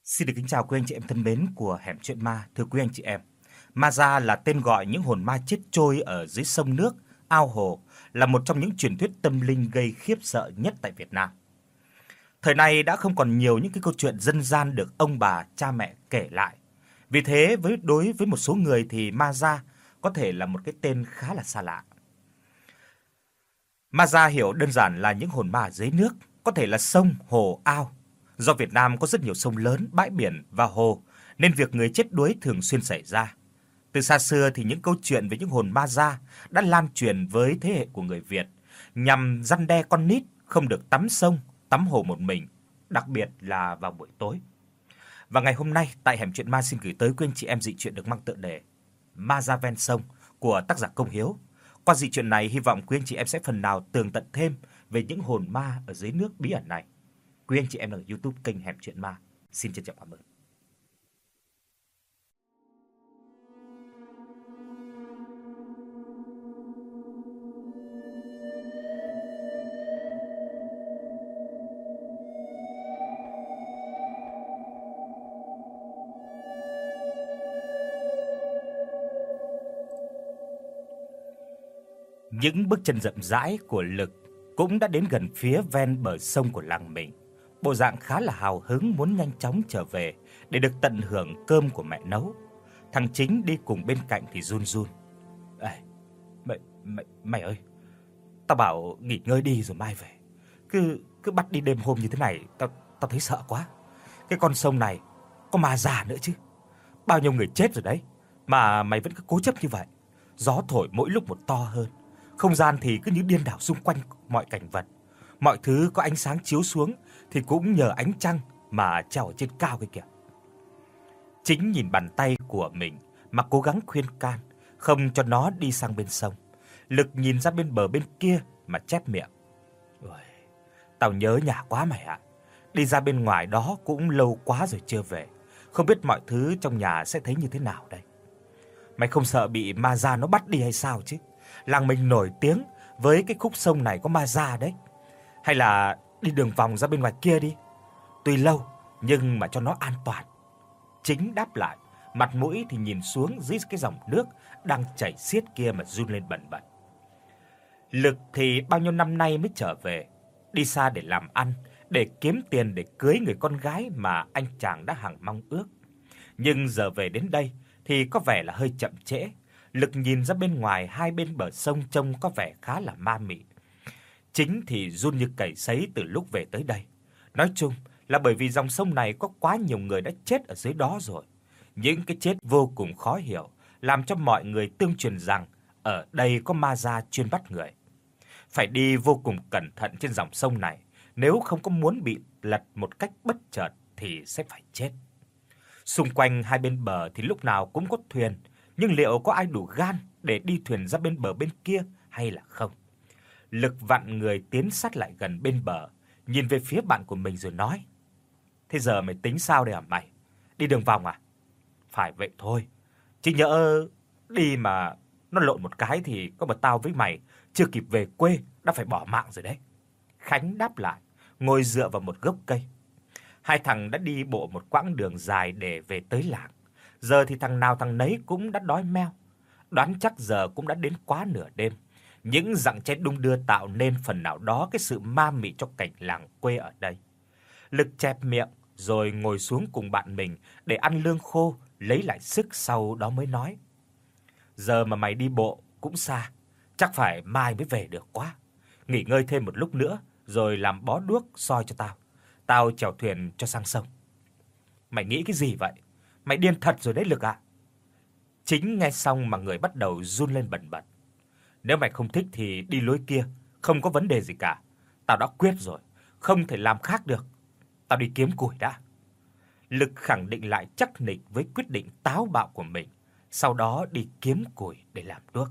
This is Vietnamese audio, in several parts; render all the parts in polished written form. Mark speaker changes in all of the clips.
Speaker 1: Xin được kính chào quý anh chị em thân mến của Hẻm Chuyện Ma. Thưa quý anh chị em, ma da là tên gọi những hồn ma chết trôi ở dưới sông nước, ao hồ, là một trong những truyền thuyết tâm linh gây khiếp sợ nhất tại Việt Nam. Thời này đã không còn nhiều những cái câu chuyện dân gian được ông bà, cha mẹ kể lại. Vì thế đối với một số người thì ma da có thể là một cái tên khá là xa lạ. Ma da hiểu đơn giản là những hồn ma ở dưới nước, có thể là sông, hồ, ao. Do Việt Nam có rất nhiều sông lớn, bãi biển và hồ, nên việc người chết đuối thường xuyên xảy ra. Từ xa xưa thì những câu chuyện về những hồn ma da đã lan truyền với thế hệ của người Việt, nhằm răn đe con nít không được tắm sông, tắm hồ một mình, đặc biệt là vào buổi tối. Và ngày hôm nay tại Hẻm Chuyện Ma xin gửi tới quý anh chị em dị truyện được mang tựa đề Ma da ven sông của tác giả Công Hiếu. Qua dị truyện này hy vọng quý anh chị em sẽ phần nào tường tận thêm về những hồn ma ở dưới nước bí ẩn này. Quý anh chị em ở YouTube kênh Hẻm Chuyện Ma, xin trân trọng cảm ơn. Những bước chân chậm rãi của Lực cũng đã đến gần phía ven bờ sông của làng mình. Bộ dạng khá là hào hứng muốn nhanh chóng trở về để được tận hưởng cơm của mẹ nấu. Thằng Chính đi cùng bên cạnh thì run run. "Ê, mày ơi, tao bảo nghỉ ngơi đi rồi mai về. Cứ bắt đi đêm hôm như thế này, tao thấy sợ quá. Cái con sông này có ma già nữa chứ. Bao nhiêu người chết rồi đấy mà mày vẫn cứ cố chấp như vậy. Gió thổi mỗi lúc một to hơn. Không gian thì cứ như điên đảo xung quanh mọi cảnh vật. Mọi thứ có ánh sáng chiếu xuống thì cũng nhờ ánh trăng mà treo ở trên cao kia kìa." Chính nhìn bàn tay của mình mà cố gắng khuyên can, không cho nó đi sang bên sông. Lực nhìn ra bên bờ bên kia mà chép miệng. "Ôi, tao nhớ nhà quá mày ạ. Đi ra bên ngoài đó cũng lâu quá rồi chưa về. Không biết mọi thứ trong nhà sẽ thấy như thế nào đây. Mày không sợ bị ma da nó bắt đi hay sao chứ? Làng mình nổi tiếng với cái khúc sông này có ma da đấy. Hay là đi đường vòng ra bên ngoài kia đi. Tuy lâu nhưng mà cho nó an toàn." Chính đáp lại, mặt mũi thì nhìn xuống dưới cái dòng nước đang chảy xiết kia mà run lên bần bật. Lực thì bao nhiêu năm nay mới trở về, đi xa để làm ăn, để kiếm tiền để cưới người con gái mà anh chàng đã hằng mong ước. Nhưng giờ về đến đây thì có vẻ là hơi chậm trễ. Lực nhìn ra bên ngoài hai bên bờ sông trông có vẻ khá là ma mị. Chính thì run như cầy sấy từ lúc về tới đây. Nói chung là bởi vì dòng sông này có quá nhiều người đã chết ở dưới đó rồi. Những cái chết vô cùng khó hiểu, làm cho mọi người tương truyền rằng ở đây có ma da chuyên bắt người. Phải đi vô cùng cẩn thận trên dòng sông này, nếu không có muốn bị lật một cách bất chợt thì sẽ phải chết. Xung quanh hai bên bờ thì lúc nào cũng có thuyền, nhưng liệu có ai đủ gan để đi thuyền ra bên bờ bên kia hay là không? Lực vặn người tiến sát lại gần bên bờ, nhìn về phía bạn của mình rồi nói: "Thế giờ mày tính sao đây hả mày? Đi đường vòng à?" "Phải vậy thôi, chứ nhỡ đi mà nó lộn một cái thì có mà tao với mày chưa kịp về quê đã phải bỏ mạng rồi đấy." Khánh đáp lại, ngồi dựa vào một gốc cây. Hai thằng đã đi bộ một quãng đường dài để về tới làng. Giờ thì thằng nào thằng nấy cũng đã đói meo. Đoán chắc giờ cũng đã đến quá nửa đêm. Những dặng cháy đung đưa tạo nên phần nào đó cái sự ma mị cho cảnh làng quê ở đây. Lực chẹp miệng rồi ngồi xuống cùng bạn mình để ăn lương khô, lấy lại sức sau đó mới nói: "Giờ mà mày đi bộ cũng xa, chắc phải mai mới về được quá. Nghỉ ngơi thêm một lúc nữa rồi làm bó đuốc soi cho tao. Tao chèo thuyền cho sang sông." "Mày nghĩ cái gì vậy? Mày điên thật rồi đấy Lực ạ." Chính nghe xong mà người bắt đầu run lên bần bật. "Nếu mày không thích thì đi lối kia, không có vấn đề gì cả. Tao đã quyết rồi, không thể làm khác được. Tao đi kiếm củi đã." Lực khẳng định lại chắc nịch với quyết định táo bạo của mình, sau đó đi kiếm củi để làm đuốc.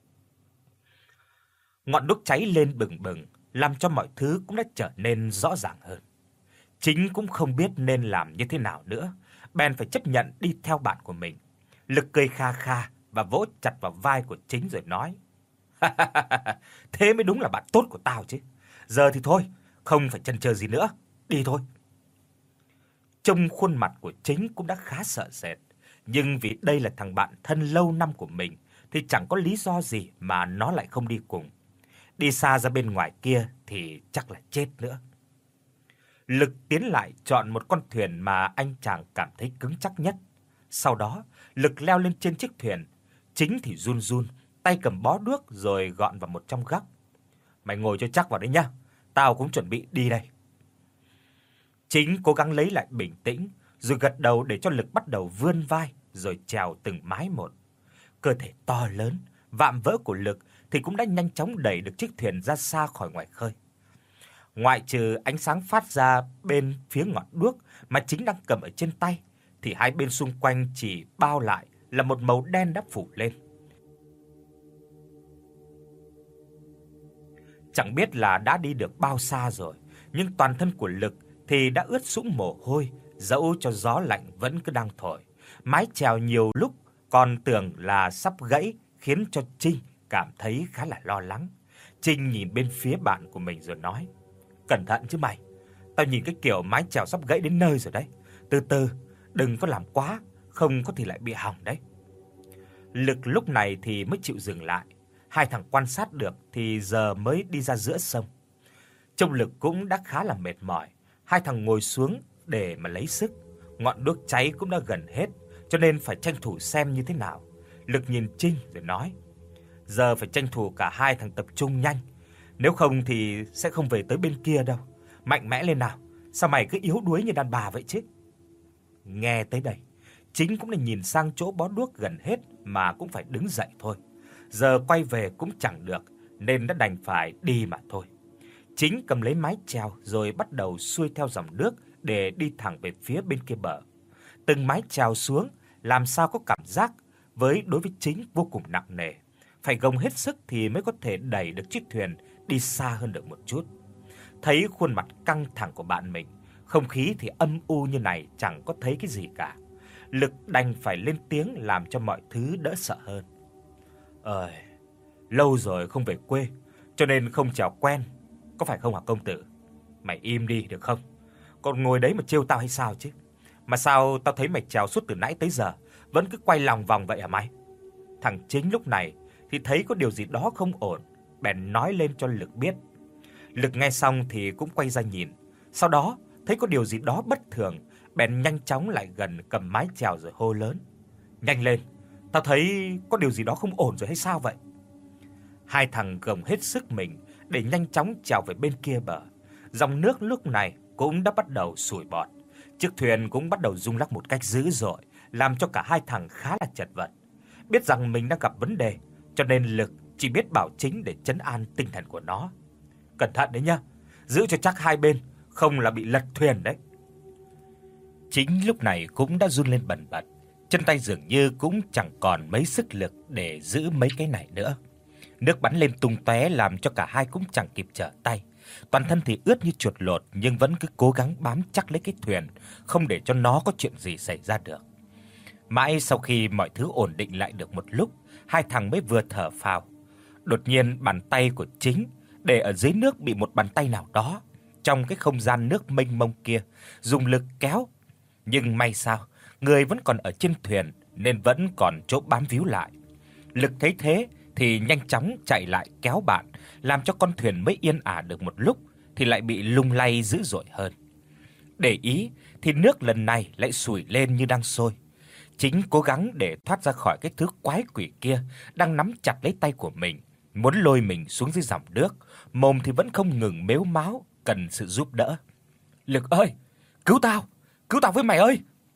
Speaker 1: Ngọn đuốc cháy lên bừng bừng, làm cho mọi thứ cũng đã trở nên rõ ràng hơn. Chính cũng không biết nên làm như thế nào nữa, bèn phải chấp nhận đi theo bạn của mình. Lực cười kha kha và vỗ chặt vào vai của Chính rồi nói: "Thế mới đúng là bạn tốt của tao chứ. Giờ thì thôi, không phải chần chờ gì nữa, đi thôi." Trông khuôn mặt của Chính cũng đã khá sợ sệt, nhưng vì đây là thằng bạn thân lâu năm của mình thì chẳng có lý do gì mà nó lại không đi cùng. Đi xa ra bên ngoài kia thì chắc là chết nữa. Lực tiến lại chọn một con thuyền mà anh chàng cảm thấy cứng chắc nhất. Sau đó, Lực leo lên trên chiếc thuyền, Chính thì run run, tay cầm bó đuốc rồi gọn vào một trong góc. "Mày ngồi cho chắc vào đấy nhá, tao cũng chuẩn bị đi đây." Chính cố gắng lấy lại bình tĩnh, rồi gật đầu để cho Lực bắt đầu vươn vai rồi chèo từng mái một. Cơ thể to lớn, vạm vỡ của Lực thì cũng đã nhanh chóng đẩy được chiếc thuyền ra xa khỏi ngoài khơi. Ngoại trừ ánh sáng phát ra bên phía ngọn đuốc mà Chính đang cầm ở trên tay, thì hai bên xung quanh chỉ bao lại là một màu đen đã phủ lên. Chẳng biết là đã đi được bao xa rồi, nhưng toàn thân của Lực thì đã ướt sũng mồ hôi, dẫu cho gió lạnh vẫn cứ đang thổi. Mái chèo nhiều lúc còn tưởng là sắp gãy, khiến cho Trinh cảm thấy khá là lo lắng. Trinh nhìn bên phía bạn của mình rồi nói: "Cẩn thận chứ mày, tao nhìn cái kiểu mái chèo sắp gãy đến nơi rồi đấy. Từ từ, đừng có làm quá, không có thì lại bị hỏng đấy." Lực lúc này thì mới chịu dừng lại. Hai thằng quan sát được thì giờ mới đi ra giữa sông. Trông Lực cũng đã khá là mệt mỏi, hai thằng ngồi xuống để mà lấy sức. Ngọn đuốc cháy cũng đã gần hết, cho nên phải tranh thủ xem như thế nào. Lực nhìn Trinh rồi nói: "Giờ phải tranh thủ cả hai thằng tập trung nhanh, nếu không thì sẽ không về tới bên kia đâu. Mạnh mẽ lên nào, sao mày cứ yếu đuối như đàn bà vậy chứ?" Nghe tới đây, Chính cũng là nhìn sang chỗ bó đuốc gần hết mà cũng phải đứng dậy thôi. Giờ quay về cũng chẳng được nên đã đành phải đi mà thôi. Chính cầm lấy mái chèo rồi bắt đầu xuôi theo dòng nước để đi thẳng về phía bên kia bờ. Từng mái chèo xuống làm sao có cảm giác đối với Chính vô cùng nặng nề, phải gồng hết sức thì mới có thể đẩy được chiếc thuyền đi xa hơn được một chút. Thấy khuôn mặt căng thẳng của bạn mình, không khí thì âm u như này chẳng có thấy cái gì cả. Lực đành phải lên tiếng làm cho mọi thứ đỡ sợ hơn. "Ơi, lâu rồi không về quê, cho nên không chèo quen, có phải không hả công tử? Mày im đi được không? Còn ngồi đấy mà trêu tao hay sao chứ? Mà sao tao thấy mày chèo suốt từ nãy tới giờ vẫn cứ quay lòng vòng vậy hả mày?" Thằng Chính lúc này thì thấy có điều gì đó không ổn, bèn nói lên cho Lực biết. Lực nghe xong thì cũng quay ra nhìn, sau đó thấy có điều gì đó bất thường, bèn nhanh chóng lại gần cầm mái chèo rồi hô lớn: "Nhanh lên, tao thấy có điều gì đó không ổn rồi hay sao vậy?" Hai thằng gồng hết sức mình để nhanh chóng trèo về bên kia bờ. Dòng nước lúc này cũng đã bắt đầu sủi bọt, chiếc thuyền cũng bắt đầu rung lắc một cách dữ dội, làm cho cả hai thằng khá là chật vật. Biết rằng mình đang gặp vấn đề, cho nên Lực chỉ biết bảo Chính để trấn an tinh thần của nó. "Cẩn thận đấy nhá, giữ cho chắc hai bên, không là bị lật thuyền đấy." Chính lúc này cũng đã run lên bần bật, chân tay dường như cũng chẳng còn mấy sức lực để giữ mấy cái này nữa. Nước bắn lên tung tóe làm cho cả hai cũng chẳng kịp trở tay. Toàn thân thì ướt như chuột lột nhưng vẫn cứ cố gắng bám chắc lấy cái thuyền, không để cho nó có chuyện gì xảy ra được. Mãi sau khi mọi thứ ổn định lại được một lúc, hai thằng mới vừa thở phào. Đột nhiên bàn tay của Chính để ở dưới nước bị một bàn tay nào đó trong cái không gian nước mênh mông kia dùng lực kéo, nhưng may sao, người vẫn còn ở trên thuyền nên vẫn còn chỗ bám víu lại. Lực thấy thế thì nhanh chóng chạy lại kéo bạn, làm cho con thuyền mới yên ả được một lúc thì lại bị lung lay dữ dội hơn. Để ý thì nước lần này lại sủi lên như đang sôi. Chính cố gắng để thoát ra khỏi cái thứ quái quỷ kia đang nắm chặt lấy tay của mình, muốn lôi mình xuống dưới dòng nước, mồm thì vẫn không ngừng mếu máo cần sự giúp đỡ. "Lực ơi, cứu tao với mày ơi!"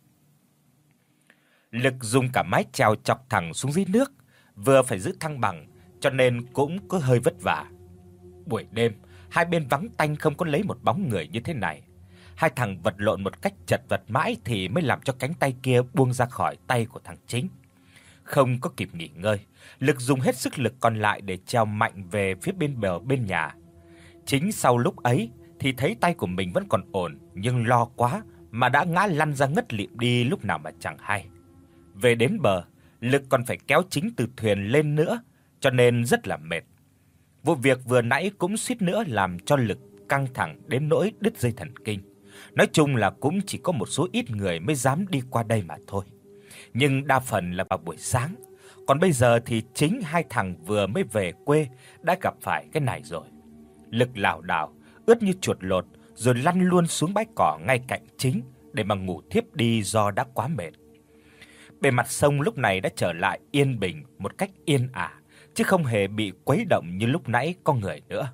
Speaker 1: Lực dùng cả mái chèo chọc thẳng xuống dưới nước, vừa phải giữ thăng bằng cho nên cũng có hơi vất vả. Buổi đêm, hai bên vắng tanh không có lấy một bóng người như thế này. Hai thằng vật lộn một cách chật vật mãi thì mới làm cho cánh tay kia buông ra khỏi tay của thằng Chính. Không có kịp nghỉ ngơi, Lực dùng hết sức lực còn lại để trèo mạnh về phía bên bờ bên nhà. Chính sau lúc ấy thì thấy tay của mình vẫn còn ổn, nhưng lo quá mà đã ngã lăn ra ngất lịm đi lúc nào mà chẳng hay. Về đến bờ, Lực còn phải kéo Chính từ thuyền lên nữa, cho nên rất là mệt. Vụ việc vừa nãy cũng suýt nữa làm cho Lực căng thẳng đến nỗi đứt dây thần kinh. Nói chung là cũng chỉ có một số ít người mới dám đi qua đây mà thôi. Nhưng đa phần là vào buổi sáng. Còn bây giờ thì chính hai thằng vừa mới về quê đã gặp phải cái này rồi. Lực lảo đảo, ướt như chuột lột rồi lăn luôn xuống bãi cỏ ngay cạnh chính để mà ngủ thiếp đi do đã quá mệt. Bề mặt sông lúc này đã trở lại yên bình một cách yên ả, chứ không hề bị quấy động như lúc nãy có người nữa.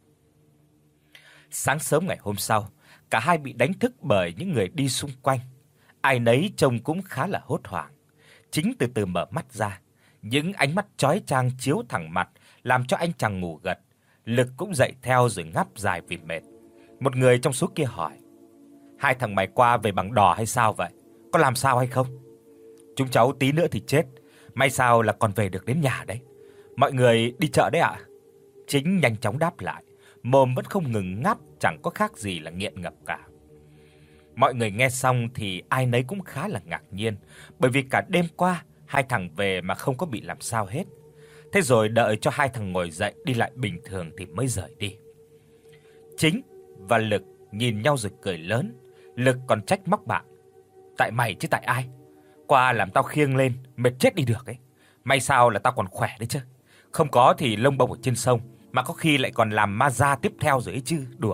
Speaker 1: Sáng sớm ngày hôm sau, cả hai bị đánh thức bởi những người đi xung quanh. Ai nấy trông cũng khá là hốt hoảng. Chính từ từ mở mắt ra, những ánh mắt chói chang chiếu thẳng mặt làm cho anh chàng ngủ gật. Lực cũng dậy theo rồi ngáp dài vì mệt. Một người trong số kia hỏi: "Hai thằng mày qua về bằng đò hay sao vậy? Có làm sao hay không?" "Chúng cháu tí nữa thì chết, may sao là còn về được đến nhà đấy. Mọi người đi chợ đấy ạ." Chính nhanh chóng đáp lại, mồm vẫn không ngừng ngáp chẳng có khác gì là nghiện ngập cả. Mọi người nghe xong thì ai nấy cũng khá là ngạc nhiên, bởi vì cả đêm qua hai thằng về mà không có bị làm sao hết. Thế rồi đợi cho hai thằng ngồi dậy đi lại bình thường thì mới rời đi. Chính và Lực nhìn nhau rồi cười lớn. Lực còn trách móc bạn: "Tại mày chứ tại ai? Qua làm tao khiêng lên mệt chết đi được ấy. May sao là tao còn khỏe đấy chứ. Không có thì lông bông ở trên sông mà có khi lại còn làm ma da tiếp theo rồi ấy chứ, đùa."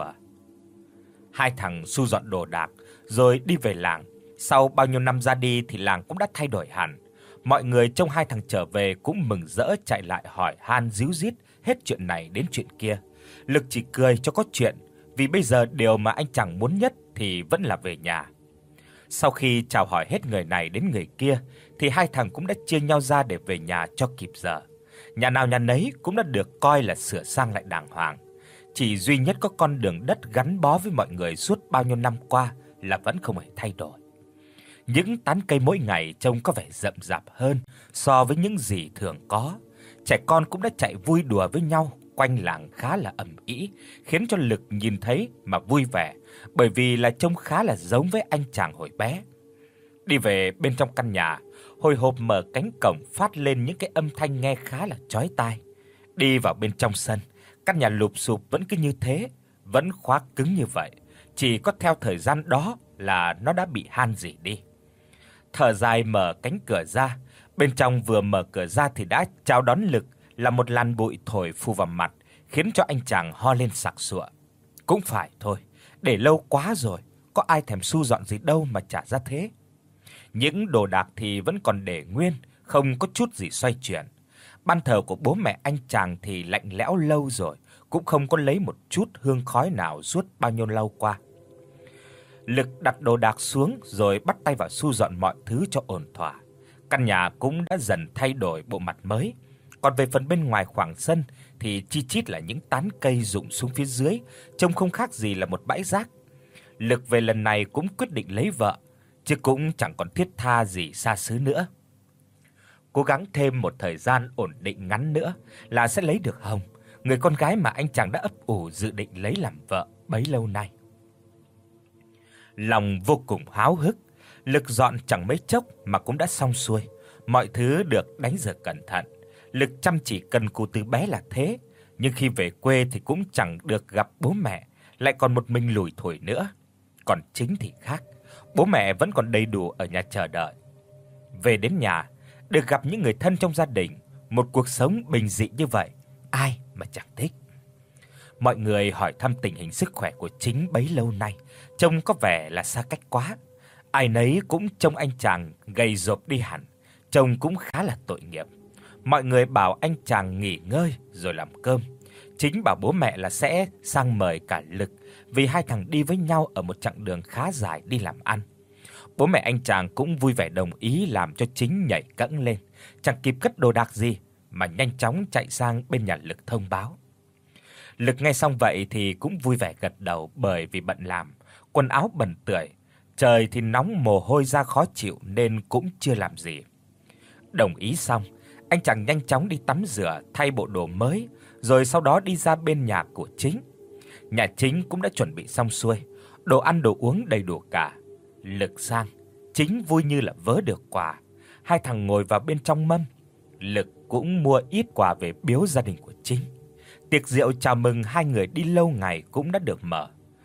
Speaker 1: Hai thằng thu dọn đồ đạc rồi đi về làng. Sau bao nhiêu năm ra đi thì làng cũng đã thay đổi hẳn. Mọi người trông hai thằng trở về cũng mừng rỡ chạy lại hỏi han ríu rít hết chuyện này đến chuyện kia. Lực chỉ cười cho có chuyện, vì bây giờ điều mà anh chàng muốn nhất thì vẫn là về nhà. Sau khi chào hỏi hết người này đến người kia thì hai thằng cũng đã chia nhau ra để về nhà cho kịp giờ. Nhà nào nhà nấy cũng đã được coi là sửa sang lại đàng hoàng. Chỉ duy nhất có con đường đất gắn bó với mọi người suốt bao nhiêu năm qua là vẫn không hề thay đổi. Những tán cây mỗi ngày trông có vẻ rậm rạp hơn so với những gì thường có. Trẻ con cũng đã chạy vui đùa với nhau quanh làng khá là ầm ĩ, khiến cho Lực nhìn thấy mà vui vẻ, bởi vì là trông khá là giống với anh chàng hồi bé. Đi về bên trong căn nhà, hồi hộp mở cánh cổng phát lên những cái âm thanh nghe khá là chói tai. Đi vào bên trong sân, căn nhà lụp xụp vẫn cứ như thế, vẫn khóa cứng như vậy, chỉ có theo thời gian đó là nó đã bị han rỉ đi. Thở dài mở cánh cửa ra, bên trong vừa mở cửa ra thì đã chào đón Lực là một làn bụi thổi phù vào mặt, khiến cho anh chàng ho lên sặc sụa. Cũng phải thôi, để lâu quá rồi, có ai thèm thu dọn gì đâu mà trả ra thế. Những đồ đạc thì vẫn còn để nguyên, không có chút gì xoay chuyển. Ban thờ của bố mẹ anh chàng thì lạnh lẽo lâu rồi, cũng không có lấy một chút hương khói nào suốt bao nhiêu lâu qua. Lực đặt đồ đạc xuống rồi bắt tay vào thu dọn mọi thứ cho ổn thỏa. Căn nhà cũng đã dần thay đổi bộ mặt mới. Còn về phần bên ngoài khoảng sân thì chi chít là những tán cây rụng xuống phía dưới, trông không khác gì là một bãi rác. Lực về lần này cũng quyết định lấy vợ, chứ cũng chẳng còn thiết tha gì xa xứ nữa. Cố gắng thêm một thời gian ổn định ngắn nữa là sẽ lấy được Hồng, người con gái mà anh chàng đã ấp ủ dự định lấy làm vợ bấy lâu nay. Lòng vô cùng háo hức, Lực dọn chẳng mấy chốc mà cũng đã xong xuôi, mọi thứ được đánh rửa cẩn thận. Lực chăm chỉ cần cù từ bé là thế, nhưng khi về quê thì cũng chẳng được gặp bố mẹ, lại còn một mình lủi thủi nữa. Còn Chính thì khác, bố mẹ vẫn còn đầy đủ ở nhà chờ đợi. Về đến nhà, được gặp những người thân trong gia đình, một cuộc sống bình dị như vậy, ai mà chẳng thích. Mọi người hỏi thăm tình hình sức khỏe của Chính bấy lâu nay, trông có vẻ là xa cách quá. Ai nấy cũng trông anh chàng gầy rộp đi hẳn, trông cũng khá là tội nghiệp. Mọi người bảo anh chàng nghỉ ngơi rồi làm cơm. Chính bảo bố mẹ là sẽ sang mời cả Lực, vì hai thằng đi với nhau ở một chặng đường khá dài đi làm ăn. Bố mẹ anh chàng cũng vui vẻ đồng ý làm cho Chính nhảy cẫng lên, chẳng kịp cất đồ đạc gì mà nhanh chóng chạy sang bên nhà Lực thông báo. Lực nghe xong vậy thì cũng vui vẻ gật đầu, bởi vì bận làm, quần áo bẩn tưởi, trời thì nóng mồ hôi ra khó chịu nên cũng chưa làm gì. Đồng ý xong, anh chàng nhanh chóng đi tắm rửa, thay bộ đồ mới, rồi sau đó đi ra bên nhà của Chính. Nhà Chính cũng đã chuẩn bị xong xuôi, đồ ăn đồ uống đầy đủ cả. Lực sang, Chính vui như là vớ được quà. Hai thằng ngồi vào bên trong mâm. Lực cũng mua ít quà về biếu gia đình của Chính. Tiệc rượu chào mừng hai người đi lâu ngày cũng đã được mở.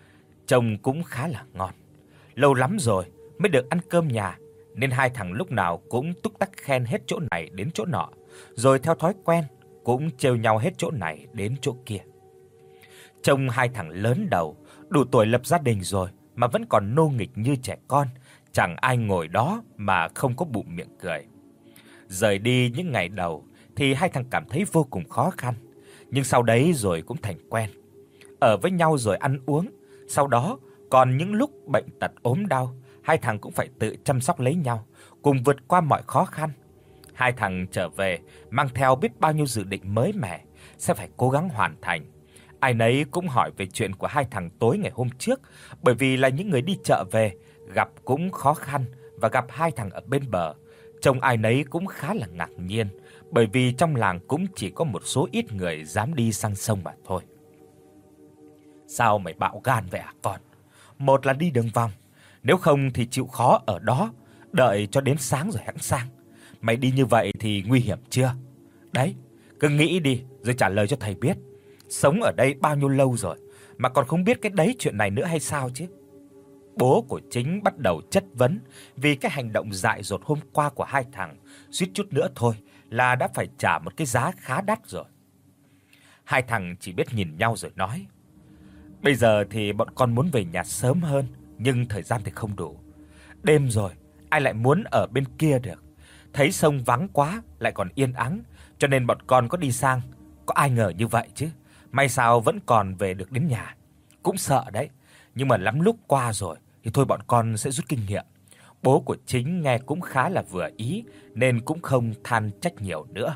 Speaker 1: trông cũng khá là ngon. Lâu lắm rồi mới được ăn cơm nhà, nên hai thằng lúc nào cũng túc tắc khen hết chỗ này đến chỗ nọ, rồi theo thói quen cũng trêu nhau hết chỗ này đến chỗ kia. Trông hai thằng lớn đầu, đủ tuổi lập gia đình rồi mà vẫn còn nô nghịch như trẻ con, chẳng ai ngồi đó mà không có bụng miệng cười. Rời đi những ngày đầu thì hai thằng cảm thấy vô cùng khó khăn, nhưng sau đấy rồi cũng thành quen. Ở với nhau rồi ăn uống, sau đó còn những lúc bệnh tật ốm đau, hai thằng cũng phải tự chăm sóc lấy nhau, cùng vượt qua mọi khó khăn. Hai thằng trở về mang theo biết bao nhiêu dự định mới mẻ, sẽ phải cố gắng hoàn thành. Ai nấy cũng hỏi về chuyện của hai thằng tối ngày hôm trước, bởi vì là những người đi chợ về, gặp cũng khó khăn và gặp hai thằng ở bên bờ. Trông ai nấy cũng khá là ngạc nhiên, bởi vì trong làng cũng chỉ có một số ít người dám đi sang sông mà thôi. Sao mày bạo gan vậy hả con? Một là đi đường vòng, nếu không thì chịu khó ở đó, đợi cho đến sáng rồi hẵng sang. Mày đi như vậy thì nguy hiểm chưa? Đấy, cứ nghĩ đi rồi trả lời cho thầy biết. Sống ở đây bao nhiêu lâu rồi mà còn không biết cái đấy chuyện này nữa hay sao chứ? Bố của Chính bắt đầu chất vấn vì cái hành động dại dột hôm qua của hai thằng, suýt chút nữa thôi là đã phải trả một cái giá khá đắt rồi. Hai thằng chỉ biết nhìn nhau rồi nói: "Bây giờ thì bọn con muốn về nhà sớm hơn, nhưng thời gian thì không đủ. Đêm rồi, ai lại muốn ở bên kia được. Thấy sông vắng quá lại còn yên ắng, cho nên bọn con có đi sang, có ai ngờ như vậy chứ. May sao vẫn còn về được đến nhà. Cũng sợ đấy, nhưng mà lắm lúc qua rồi thì thôi bọn con sẽ rút kinh nghiệm." Bố của Chính nghe cũng khá là vừa ý nên cũng không than trách nhiều nữa.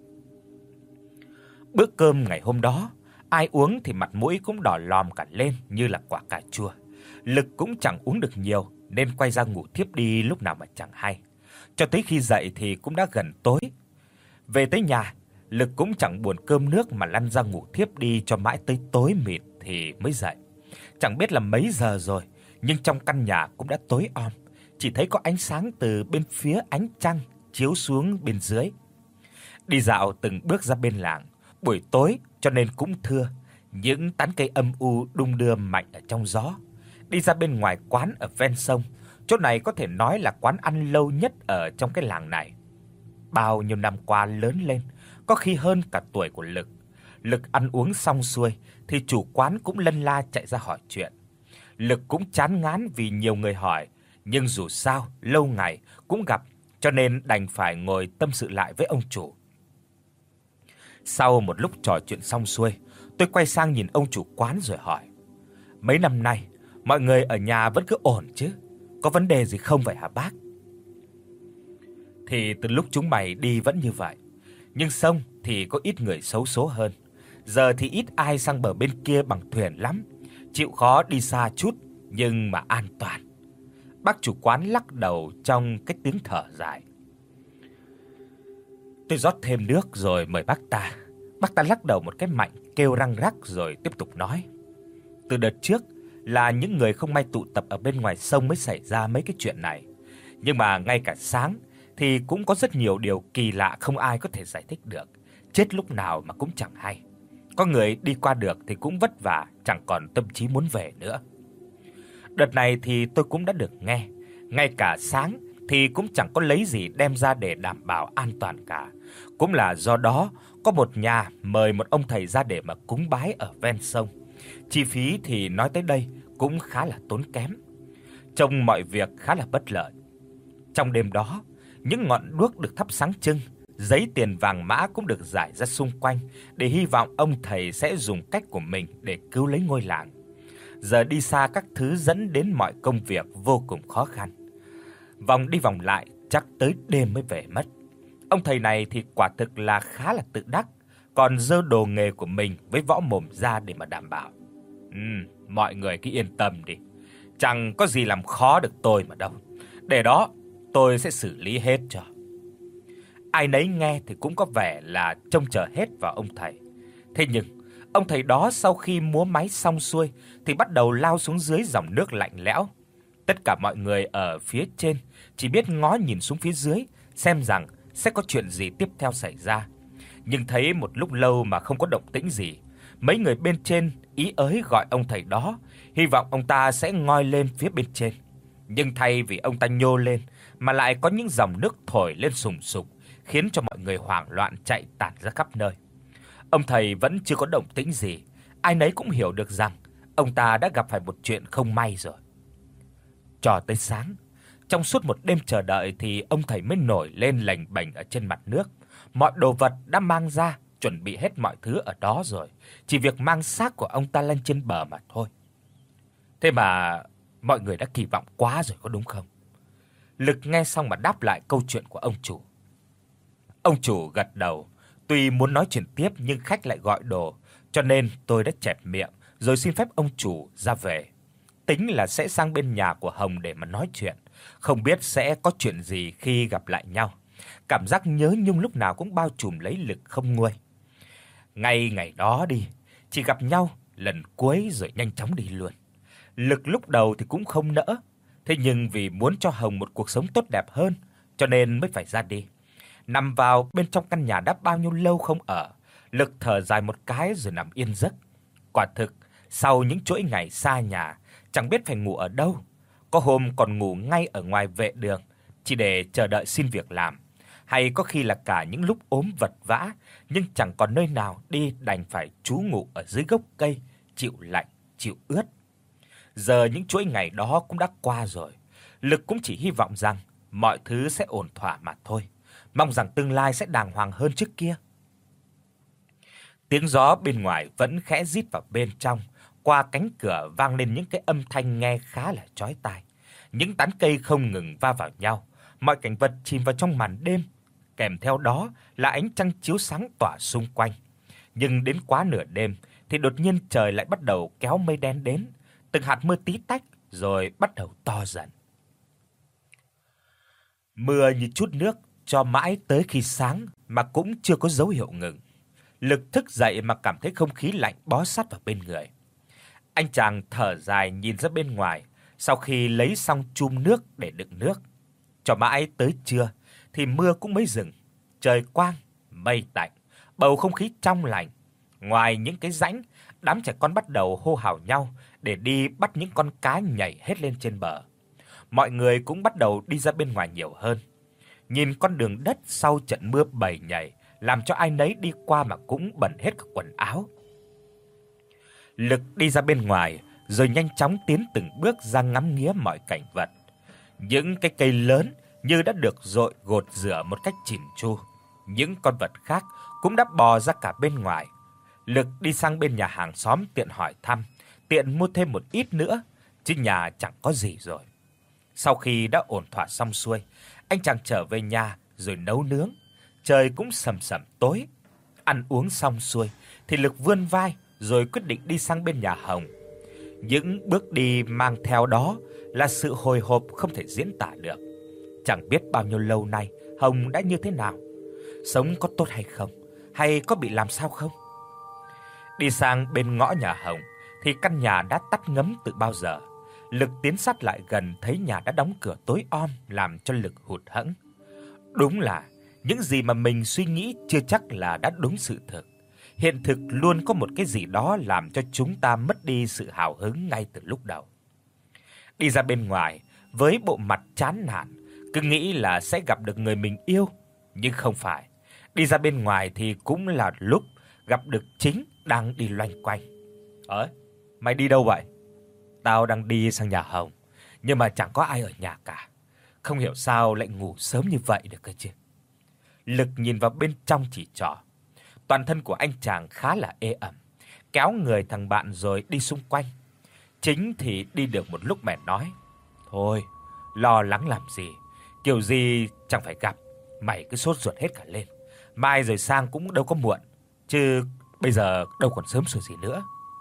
Speaker 1: Bữa cơm ngày hôm đó, ai uống thì mặt mũi cũng đỏ lòm cả lên như là quả cà chua. Lực cũng chẳng uống được nhiều nên quay ra ngủ thiếp đi lúc nào mà chẳng hay. Cho tới khi dậy thì cũng đã gần tối. Về tới nhà, Lực cũng chẳng buồn cơm nước mà lăn ra ngủ thiếp đi cho mãi tới tối mịt thì mới dậy. Chẳng biết là mấy giờ rồi, nhưng trong căn nhà cũng đã tối om, chỉ thấy có ánh sáng từ bên phía ánh trăng chiếu xuống bên dưới. Đi dạo từng bước ra bên làng, buổi tối cho nên cũng thưa, những tán cây âm u đung đưa mạnh ở trong gió. Đi ra bên ngoài quán ở ven sông, chỗ này có thể nói là quán ăn lâu nhất ở trong cái làng này. Bao nhiêu năm qua lớn lên, có khi hơn cả tuổi của Lực. Lực ăn uống xong xuôi thì chủ quán cũng lân la chạy ra hỏi chuyện. Lực cũng chán ngán vì nhiều người hỏi, nhưng dù sao lâu ngày cũng gặp, cho nên đành phải ngồi tâm sự lại với ông chủ. Sau một lúc trò chuyện xong xuôi, tôi quay sang nhìn ông chủ quán rồi hỏi: "Mấy năm nay mọi người ở nhà vẫn cứ ổn chứ? Có vấn đề gì không vậy hả bác?" "Thì từ lúc chúng mày đi vẫn như vậy, nhưng sông thì có ít người xấu số hơn. Giờ thì ít ai sang bờ bên kia bằng thuyền lắm, chịu khó đi xa chút nhưng mà an toàn." Bác chủ quán lắc đầu trong cái tiếng thở dài. Tôi rót thêm nước rồi mời bác ta. Bác ta lắc đầu một cái mạnh, kêu răng rắc rồi tiếp tục nói: "Từ đợt trước là những người không may tụ tập ở bên ngoài sông mới xảy ra mấy cái chuyện này. Nhưng mà ngay cả sáng thì cũng có rất nhiều điều kỳ lạ không ai có thể giải thích được, chết lúc nào mà cũng chẳng hay. Có người đi qua được thì cũng vất vả, chẳng còn tâm trí muốn về nữa." Đợt này thì tôi cũng đã được nghe, ngay cả sáng thì cũng chẳng có lấy gì đem ra để đảm bảo an toàn cả. Cũng là do đó có một nhà mời một ông thầy ra để mà cúng bái ở ven sông. Chi phí thì nói tới đây cũng khá là tốn kém. Trông mọi việc khá là bất lợi. Trong đêm đó, những ngọn đuốc được thắp sáng trưng, giấy tiền vàng mã cũng được rải ra xung quanh để hy vọng ông thầy sẽ dùng cách của mình để cứu lấy ngôi làng. Giờ đi xa các thứ dẫn đến mọi công việc vô cùng khó khăn. Vòng đi vòng lại chắc tới đêm mới về mất. Ông thầy này thì quả thực là khá là tự đắc, còn giơ đồ nghề của mình với võ mồm ra để mà đảm bảo. Mọi người cứ yên tâm đi, chẳng có gì làm khó được tôi mà đâu. Để đó, tôi sẽ xử lý hết cho." Ai nấy nghe thì cũng có vẻ là trông chờ hết vào ông thầy. Thế nhưng, ông thầy đó sau khi múa máy xong xuôi thì bắt đầu lao xuống dưới dòng nước lạnh lẽo. Tất cả mọi người ở phía trên chỉ biết ngó nhìn xuống phía dưới xem rằng sẽ có chuyện gì tiếp theo xảy ra. Nhưng thấy một lúc lâu mà không có động tĩnh gì, mấy người bên trên ý ới gọi ông thầy đó, hy vọng ông ta sẽ ngoi lên phía bên trên. Nhưng thay vì ông ta nhô lên mà lại có những dòng nước thổi lên sùng sục, khiến cho mọi người hoảng loạn chạy tản ra khắp nơi. Ông thầy vẫn chưa có động tĩnh gì, ai nấy cũng hiểu được rằng ông ta đã gặp phải một chuyện không may rồi. Cho tới sáng, trong suốt một đêm chờ đợi thì ông thầy mới nổi lên lềnh bềnh ở trên mặt nước. Mọi đồ vật đã mang ra, chuẩn bị hết mọi thứ ở đó rồi, chỉ việc mang xác của ông ta lên trên bờ mà thôi. Thế mà mọi người đã kỳ vọng quá rồi có đúng không? Lực nghe xong mà đáp lại câu chuyện của ông chủ. Ông chủ gật đầu, tuy muốn nói chuyện tiếp nhưng khách lại gọi đồ, cho nên tôi đã chẹp miệng rồi xin phép ông chủ ra về. Tính là sẽ sang bên nhà của Hồng để mà nói chuyện, không biết sẽ có chuyện gì khi gặp lại nhau. Cảm giác nhớ nhung lúc nào cũng bao trùm lấy Lực không nguôi. Ngay ngày đó đi, chỉ gặp nhau lần cuối rồi nhanh chóng đi luôn. Lực lúc đầu thì cũng không nỡ, thế nhưng vì muốn cho Hồng một cuộc sống tốt đẹp hơn, cho nên mới phải ra đi. Nằm vào bên trong căn nhà đã bao nhiêu lâu không ở, Lực thở dài một cái rồi nằm yên giấc. Quả thực, sau những chuỗi ngày xa nhà, chẳng biết phải ngủ ở đâu. Có hôm còn ngủ ngay ở ngoài vệ đường, chỉ để chờ đợi xin việc làm. Hay có khi là cả những lúc ốm vật vã, nhưng chẳng còn nơi nào đi đành phải trú ngụ ở dưới gốc cây, chịu lạnh, chịu ướt. Giờ những chuỗi ngày đó cũng đã qua rồi, Lực cũng chỉ hy vọng rằng mọi thứ sẽ ổn thỏa mà thôi, mong rằng tương lai sẽ đàng hoàng hơn trước kia. Tiếng gió bên ngoài vẫn khẽ rít vào bên trong, qua cánh cửa vang lên những cái âm thanh nghe khá là chói tai. Những tán cây không ngừng va vào nhau, mọi cảnh vật chìm vào trong màn đêm, kèm theo đó là ánh trăng chiếu sáng tỏa xung quanh. Nhưng đến quá nửa đêm thì đột nhiên trời lại bắt đầu kéo mây đen đến, từng hạt mưa tí tách rồi bắt đầu to dần. Mưa như chút nước cho mãi tới khi sáng mà cũng chưa có dấu hiệu ngừng. Lực thức dậy mà cảm thấy không khí lạnh bó sát vào bên người. Anh chàng thở dài nhìn ra bên ngoài, sau khi lấy xong chum nước để đựng nước. Cho mãi tới trưa thì mưa cũng mới dừng, trời quang, mây tạnh, bầu không khí trong lành. Ngoài những cái rãnh, đám trẻ con bắt đầu hô hào nhau để đi bắt những con cá nhảy hết lên trên bờ. Mọi người cũng bắt đầu đi ra bên ngoài nhiều hơn. Nhìn con đường đất sau trận mưa bầy nhảy, làm cho ai nấy đi qua mà cũng bẩn hết cả quần áo. Lực đi ra bên ngoài, rồi nhanh chóng tiến từng bước ra ngắm nghía mọi cảnh vật. Những cái cây lớn như đã được dội gột rửa một cách chỉn chu. Những con vật khác cũng đã bò ra cả bên ngoài. Lực đi sang bên nhà hàng xóm tiện hỏi thăm, tiện mua thêm một ít nữa, chứ nhà chẳng có gì rồi. Sau khi đã ổn thỏa xong xuôi, anh chàng trở về nhà rồi nấu nướng. Trời cũng sầm sầm tối. Ăn uống xong xuôi thì Lực vươn vai rồi quyết định đi sang bên nhà Hồng. Những bước đi mang theo đó là sự hồi hộp không thể diễn tả được. Chẳng biết bao nhiêu lâu nay Hồng đã như thế nào, sống có tốt hay không, hay có bị làm sao không. Đi sang bên ngõ nhà Hồng thì căn nhà đã tắt ngấm từ bao giờ. Lực tiến sát lại gần thấy nhà đã đóng cửa tối om, làm cho Lực hụt hẫng. Đúng là những gì mà mình suy nghĩ chưa chắc là đã đúng sự thực. Hiện thực luôn có một cái gì đó làm cho chúng ta mất đi sự hào hứng ngay từ lúc đầu. Đi ra bên ngoài với bộ mặt chán nản, cứ nghĩ là sẽ gặp được người mình yêu, nhưng không phải. Đi ra bên ngoài thì cũng là lúc gặp được Chính đang đi loanh quanh. "Ơi, mày đi đâu vậy?" "Tao đang đi sang nhà Hồng, nhưng mà chẳng có ai ở nhà cả. Không hiểu sao lại ngủ sớm như vậy được cơ chứ." Lực nhìn vào bên trong chỉ trỏ. Toàn thân của anh chàng khá là ê ẩm, kéo người thằng bạn rồi đi xung quanh. Chính thì đi được một lúc mẹ nói: "Thôi, lo lắng làm gì, kiểu gì chẳng phải gặp, mày cứ sốt ruột hết cả lên. Mai rồi sang cũng đâu có muộn, chứ bây giờ đâu còn sớm rồi gì nữa."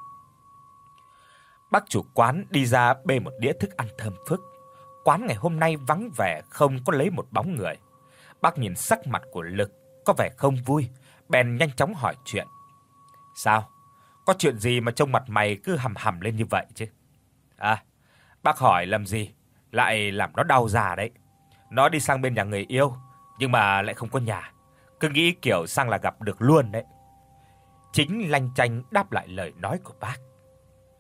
Speaker 1: Bác chủ quán đi ra bê một đĩa thức ăn thơm phức. Quán ngày hôm nay vắng vẻ, không có lấy một bóng người. Bác nhìn sắc mặt của Lực có vẻ không vui, bèn nhanh chóng hỏi chuyện. "Sao? Có chuyện gì mà trông mặt mày cứ hầm hầm lên như vậy chứ?" "À, bác hỏi làm gì, lại làm nó đau già đấy. Nó đi sang bên nhà người yêu, nhưng mà lại không có nhà. Cứ nghĩ kiểu sang là gặp được luôn đấy." Chính lanh chanh đáp lại lời nói của bác.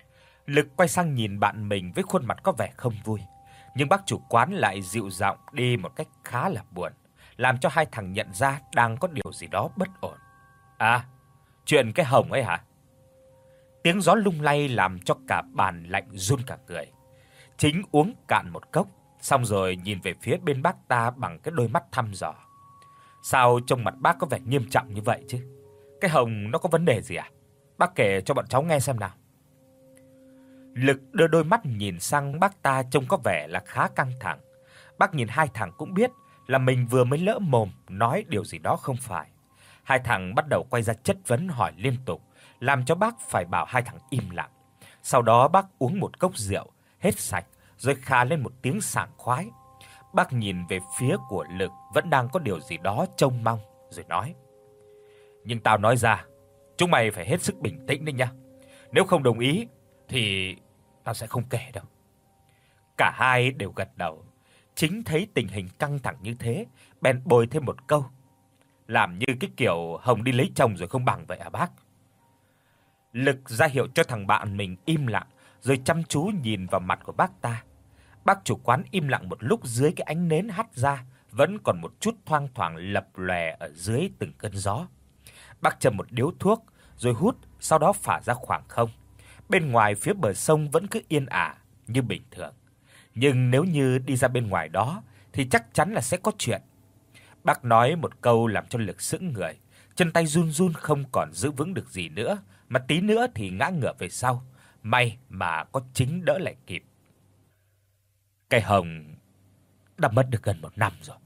Speaker 1: Lực quay sang nhìn bạn mình với khuôn mặt có vẻ không vui, nhưng bác chủ quán lại dịu giọng đi một cách khá là buồn, làm cho hai thằng nhận ra đang có điều gì đó bất ổn. "À, chuyện cái Hồng ấy hả?" Tiếng gió lung lay làm cho cả bàn lạnh run cả người. Chính uống cạn một cốc, xong rồi nhìn về phía bên bác ta bằng cái đôi mắt thăm dò. "Sao trông mặt bác có vẻ nghiêm trọng như vậy chứ? Cái Hồng nó có vấn đề gì à? Bác kể cho bọn cháu nghe xem nào." Lực đưa đôi mắt nhìn sang bác ta trông có vẻ là khá căng thẳng. Bác nhìn hai thằng cũng biết là mình vừa mới lỡ mồm nói điều gì đó không phải. Hai thằng bắt đầu quay ra chất vấn hỏi liên tục, làm cho bác phải bảo hai thằng im lặng. Sau đó bác uống một cốc rượu hết sạch rồi khà lên một tiếng sảng khoái. Bác nhìn về phía của Lực vẫn đang có điều gì đó trông mong rồi nói: "Nhưng tao nói ra, chúng mày phải hết sức bình tĩnh đấy nhá. Nếu không đồng ý thì tao sẽ không kể đâu." Cả hai đều gật đầu. Chính thấy tình hình căng thẳng như thế, bèn bồi thêm một câu: "Làm như cái kiểu Hồng đi lấy chồng rồi không bằng vậy à bác?" Lực ra hiệu cho thằng bạn mình im lặng, rồi chăm chú nhìn vào mặt của bác ta. Bác chủ quán im lặng một lúc dưới cái ánh nến hắt ra, vẫn còn một chút thoang thoảng lập lòe ở dưới từng cơn gió. Bác châm một điếu thuốc rồi hút, sau đó phả ra khoảng không. Bên ngoài phía bờ sông vẫn cứ yên ả như bình thường. Nhưng nếu như đi ra bên ngoài đó thì chắc chắn là sẽ có chuyện. Bác nói một câu làm cho Lực sững người, chân tay run run không còn giữ vững được gì nữa, mà tí nữa thì ngã ngửa về sau. May mà có Chính đỡ lại kịp. Cái Hồng đã mất được gần 1 năm rồi.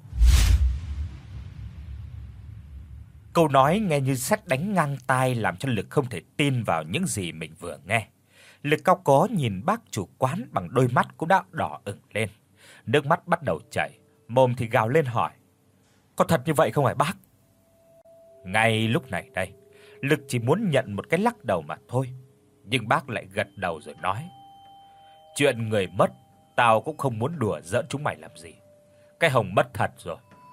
Speaker 1: Câu nói nghe như sét đánh ngang tai làm cho Lực không thể tin vào những gì mình vừa nghe. Lực cau có nhìn bác chủ quán bằng đôi mắt cũng đã đỏ ửng lên. Nước mắt bắt đầu chảy, mồm thì gào lên hỏi: "Có thật như vậy không hả bác?" Ngay lúc này đây, Lực chỉ muốn nhận một cái lắc đầu mà thôi, nhưng bác lại gật đầu rồi nói: "Chuyện người mất, tao cũng không muốn đùa giỡn chúng mày làm gì. Cái Hồng mất thật rồi."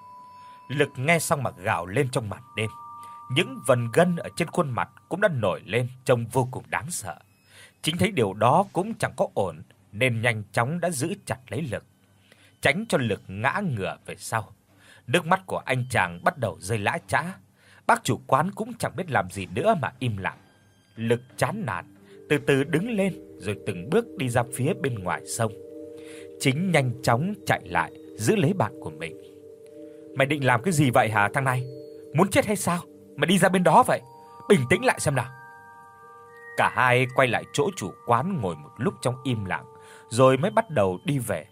Speaker 1: Lực nghe xong mà gào lên trong màn đêm. Những vần gân ở trên khuôn mặt cũng đã nổi lên trông vô cùng đáng sợ. Chính thấy điều đó cũng chẳng có ổn nên nhanh chóng đã giữ chặt lấy Lực, tránh cho Lực ngã ngửa về sau. Nước mắt của anh chàng bắt đầu rơi lã chã. Bác chủ quán cũng chẳng biết làm gì nữa mà im lặng. Lực chán nản, từ từ đứng lên rồi từng bước đi ra phía bên ngoài sông. Chính nhanh chóng chạy lại giữ lấy bạn của mình. "Mày định làm cái gì vậy hả thằng này? Muốn chết hay sao mà đi ra bên đó vậy? Bình tĩnh lại xem nào." Cả hai quay lại chỗ chủ quán ngồi một lúc trong im lặng, rồi mới bắt đầu đi về.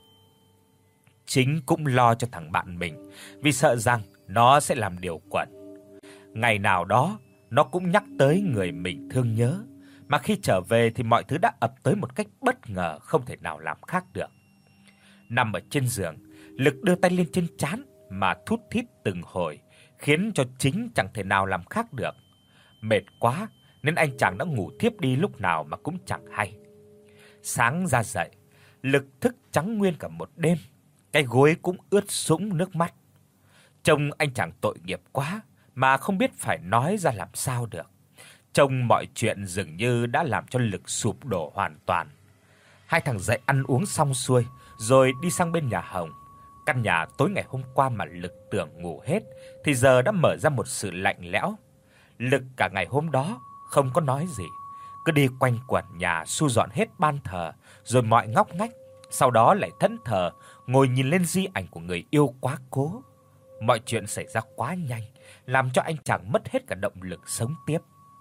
Speaker 1: Chính cũng lo cho thằng bạn mình, vì sợ rằng nó sẽ làm điều quẩn. Ngày nào đó, nó cũng nhắc tới người mình thương nhớ, mà khi trở về thì mọi thứ đã ập tới một cách bất ngờ không thể nào làm khác được. Nằm ở trên giường, Lực đưa tay lên trên trán mà thút thít từng hồi, khiến cho Chính chẳng thể nào làm khác được. Mệt quá nên anh chàng đã ngủ thiếp đi lúc nào mà cũng chẳng hay. Sáng ra dậy, Lực thức trắng nguyên cả một đêm, cái gối cũng ướt sũng nước mắt. Trông anh chàng tội nghiệp quá mà không biết phải nói ra làm sao được. Trông mọi chuyện dường như đã làm cho Lực sụp đổ hoàn toàn. Hai thằng dậy ăn uống xong xuôi rồi đi sang bên nhà Hồng. Căn nhà tối ngày hôm qua mà Lực tưởng ngủ hết thì giờ đã mở ra một sự lạnh lẽo. Lực cả ngày hôm đó không có nói gì, cứ đi quanh quẩn nhà thu dọn hết ban thờ rồi mọi ngóc ngách, sau đó lại thẫn thờ ngồi nhìn lên di ảnh của người yêu quá cố. Mọi chuyện xảy ra quá nhanh, làm cho anh chàng mất hết cả động lực sống tiếp.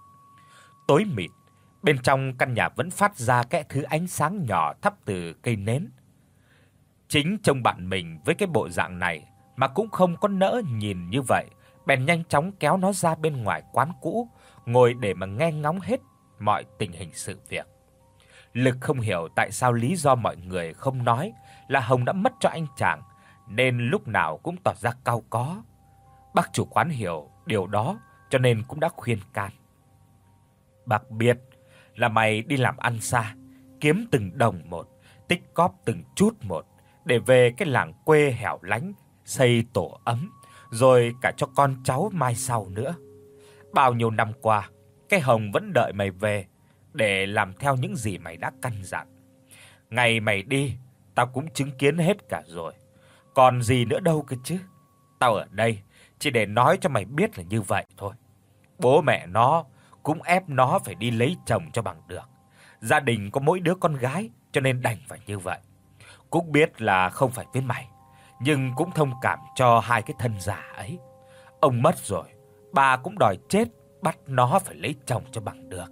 Speaker 1: Tối mịt, bên trong căn nhà vẫn phát ra cái thứ ánh sáng nhỏ thắp từ cây nến. Chính trông bạn mình với cái bộ dạng này mà cũng không có nỡ nhìn như vậy, bèn nhanh chóng kéo nó ra bên ngoài quán cũ, ngồi để mà nghe ngóng hết mọi tình hình sự việc. Lực không hiểu tại sao lý do mọi người không nói là Hồng đã mất cho anh chàng, nên lúc nào cũng tỏ ra cau có. Bác chủ quán hiểu điều đó cho nên cũng đã khuyên can. "Bác biết là mày đi làm ăn xa, kiếm từng đồng một, tích cóp từng chút một để về cái làng quê hẻo lánh xây tổ ấm, rồi cả cho con cháu mai sau nữa. Bao nhiêu năm qua, cái Hồng vẫn đợi mày về, để làm theo những gì mày đã căn dặn. Ngày mày đi, tao cũng chứng kiến hết cả rồi. Còn gì nữa đâu cơ chứ. Tao ở đây chỉ để nói cho mày biết là như vậy thôi. Bố mẹ nó cũng ép nó phải đi lấy chồng cho bằng được. Gia đình có mỗi đứa con gái cho nên đành phải như vậy. Cũng biết là không phải với mày, nhưng cũng thông cảm cho hai cái thân già ấy. Ông mất rồi, bà cũng đòi chết, bắt nó phải lấy chồng cho bằng được.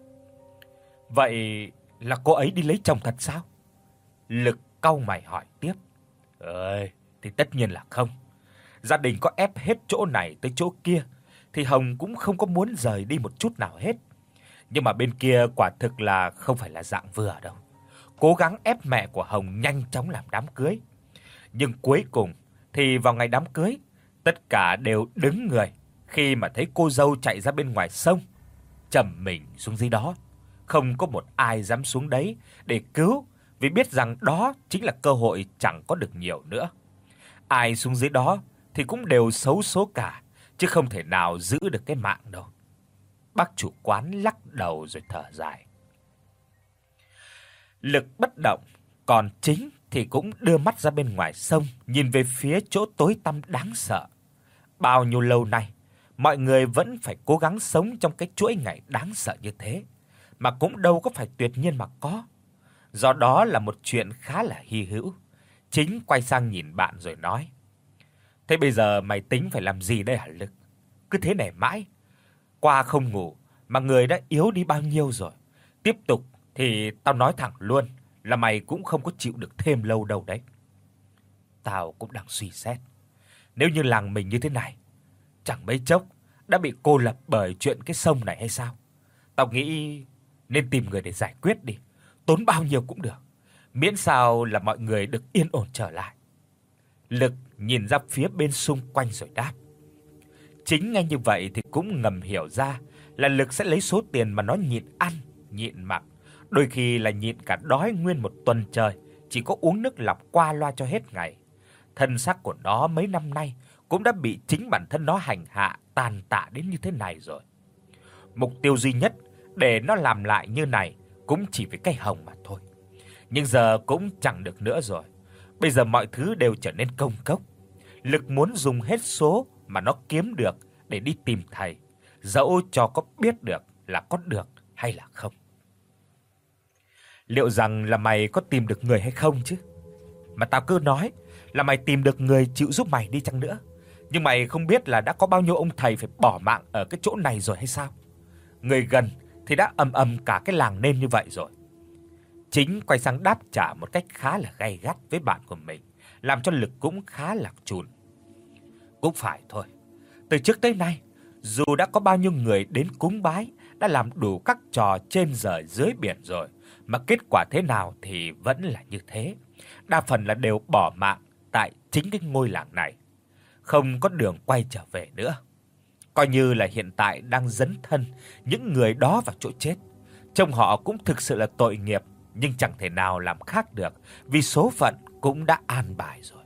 Speaker 1: Vậy là cô ấy đi lấy chồng thật sao? Lực cau mày hỏi tiếp. Thì tất nhiên là không. Gia đình có ép hết chỗ này tới chỗ kia thì Hồng cũng không có muốn rời đi một chút nào hết. Nhưng mà bên kia quả thực là không phải là dạng vừa đâu. Cố gắng ép mẹ của Hồng nhanh chóng làm đám cưới. Nhưng cuối cùng thì vào ngày đám cưới, tất cả đều đứng người khi mà thấy cô dâu chạy ra bên ngoài sông, trầm mình xuống dưới đó. Không có một ai dám xuống đấy để cứu, vì biết rằng đó chính là cơ hội chẳng có được nhiều nữa. Ai xuống dưới đó thì cũng đều xấu số cả, chứ không thể nào giữ được cái mạng đâu. Bác chủ quán lắc đầu rồi thở dài. Lực bất động, còn Chính thì cũng đưa mắt ra bên ngoài sông, nhìn về phía chỗ tối tăm đáng sợ. Bao nhiêu lâu nay, mọi người vẫn phải cố gắng sống trong cái chuỗi ngày đáng sợ như thế, mà cũng đâu có phải tuyệt nhiên mà có. Do đó là một chuyện khá là hy hữu. Chính quay sang nhìn bạn rồi nói: "Thế bây giờ mày tính phải làm gì đây hả Lực? Cứ thế này mãi, qua không ngủ mà người đã yếu đi bao nhiêu rồi. Tiếp tục thì tao nói thẳng luôn là mày cũng không có chịu được thêm lâu đâu đấy." Tao cũng đang suy xét, nếu như làng mình như thế này, chẳng mấy chốc đã bị cô lập bởi chuyện cái sông này hay sao? Tao nghĩ nên tìm người để giải quyết đi, tốn bao nhiêu cũng được, miễn sao là mọi người được yên ổn trở lại. Lực nhìn ra phía bên xung quanh rồi đáp. Chính ngay như vậy thì cũng ngầm hiểu ra là Lực sẽ lấy số tiền mà nó nhịn ăn, nhịn mặc, đôi khi là nhịn cả đói nguyên một tuần trời, chỉ có uống nước lọc qua loa cho hết ngày. Thân xác của nó mấy năm nay cũng đã bị chính bản thân nó hành hạ tàn tạ đến như thế này rồi. Mục tiêu duy nhất để nó làm lại như này cũng chỉ với cái Hồng mà thôi. Nhưng giờ cũng chẳng được nữa rồi. Bây giờ mọi thứ đều trở nên công cốc. Lực muốn dùng hết số mà nó kiếm được để đi tìm thầy, dẫu cho có biết được là có được hay là không. Liệu rằng là mày có tìm được người hay không chứ? Mà tao cứ nói là mày tìm được người chịu giúp mày đi chăng nữa, nhưng mày không biết là đã có bao nhiêu ông thầy phải bỏ mạng ở cái chỗ này rồi hay sao? Người gần thì đã ầm cả cái làng nên như vậy rồi. Chính quay sang đáp trả một cách khá là gay gắt với bạn của mình, làm cho Lực cũng khá là chùn. Cũng phải thôi. Từ trước tới nay, dù đã có bao nhiêu người đến cúng bái, đã làm đủ các trò trên trời dưới biển rồi, mà kết quả thế nào thì vẫn là như thế. Đa phần là đều bỏ mạng tại chính cái ngôi làng này, không có đường quay trở về nữa. Coi như là hiện tại đang dấn thân những người đó vào chỗ chết. Trông họ cũng thực sự là tội nghiệp, nhưng chẳng thể nào làm khác được, vì số phận cũng đã an bài rồi.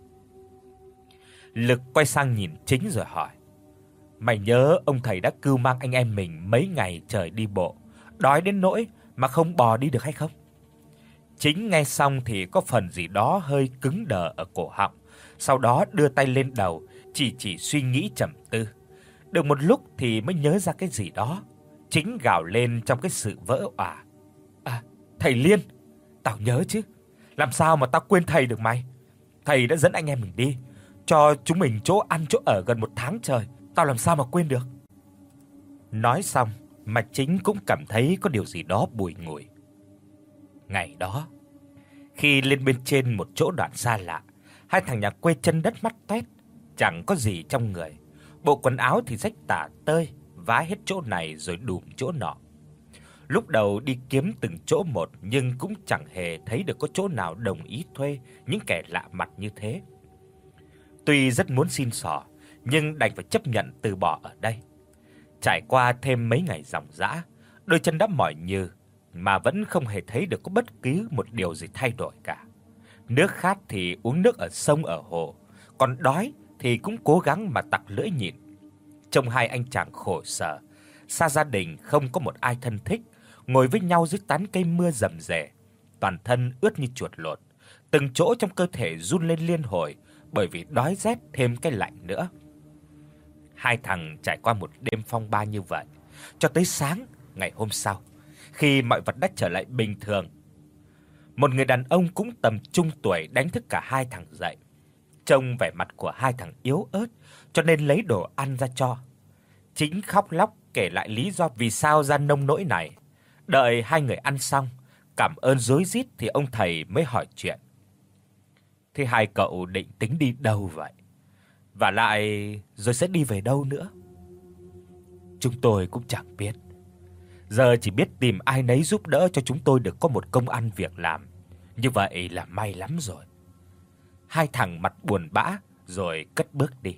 Speaker 1: Lực quay sang nhìn Chính rồi hỏi: "Mày nhớ ông thầy đã cưu mang anh em mình mấy ngày trời đi bộ, đói đến nỗi mà không bò đi được hay không?" Chính nghe xong thì có phần gì đó hơi cứng đờ ở cổ họng, sau đó đưa tay lên đầu, chỉ suy nghĩ trầm tư. Được một lúc thì mới nhớ ra cái gì đó, Chính gào lên trong cái sự vỡ òa: Thầy Liên, tao nhớ chứ. Làm sao mà tao quên thầy được mày? Thầy đã dẫn anh em mình đi, cho chúng mình chỗ ăn chỗ ở gần 1 tháng trời, tao làm sao mà quên được." Nói xong mà Chính cũng cảm thấy có điều gì đó bùi ngùi. Ngày đó, khi lên bên trên một chỗ đoạn xa lạ, hai thằng nhà quê chân đất mắt toét, chẳng có gì trong người. Bộ quần áo thì rách tả tơi, vá hết chỗ này rồi đùm chỗ nọ. Lúc đầu đi kiếm từng chỗ một nhưng cũng chẳng hề thấy được có chỗ nào đồng ý thuê những kẻ lạ mặt như thế. Tuy rất muốn xin xỏ, nhưng đành phải chấp nhận từ bỏ ở đây. Trải qua thêm mấy ngày ròng rã, đôi chân đã mỏi nhừ mà vẫn không hề thấy được có bất cứ một điều gì thay đổi cả. Nước khát thì uống nước ở sông ở hồ, còn đói thì cũng cố gắng mà tặc lưỡi nhịn. Trông hai anh chàng khổ sở, xa gia đình không có một ai thân thích, ngồi với nhau dưới tán cây mưa rầm rề, toàn thân ướt như chuột lột, từng chỗ trong cơ thể run lên liên hồi bởi vì đói rét thêm cái lạnh nữa. Hai thằng trải qua một đêm phong ba như vậy, cho tới sáng ngày hôm sau, khi mọi vật đã trở lại bình thường. Một người đàn ông cũng tầm trung tuổi đánh thức cả hai thằng dậy. Trông vẻ mặt của hai thằng yếu ớt, cho nên lấy đồ ăn ra cho. Chính khóc lóc kể lại lý do vì sao ra nông nỗi này. Đợi hai người ăn xong, cảm ơn rối rít thì ông thầy mới hỏi chuyện. Thế hai cậu định tính đi đâu vậy? Và lại rồi sẽ đi về đâu nữa? Chúng tôi cũng chẳng biết. Giờ chỉ biết tìm ai nấy giúp đỡ cho chúng tôi được có một công ăn việc làm. Như vậy là may lắm rồi. Hai thằng mặt buồn bã rồi cất bước đi.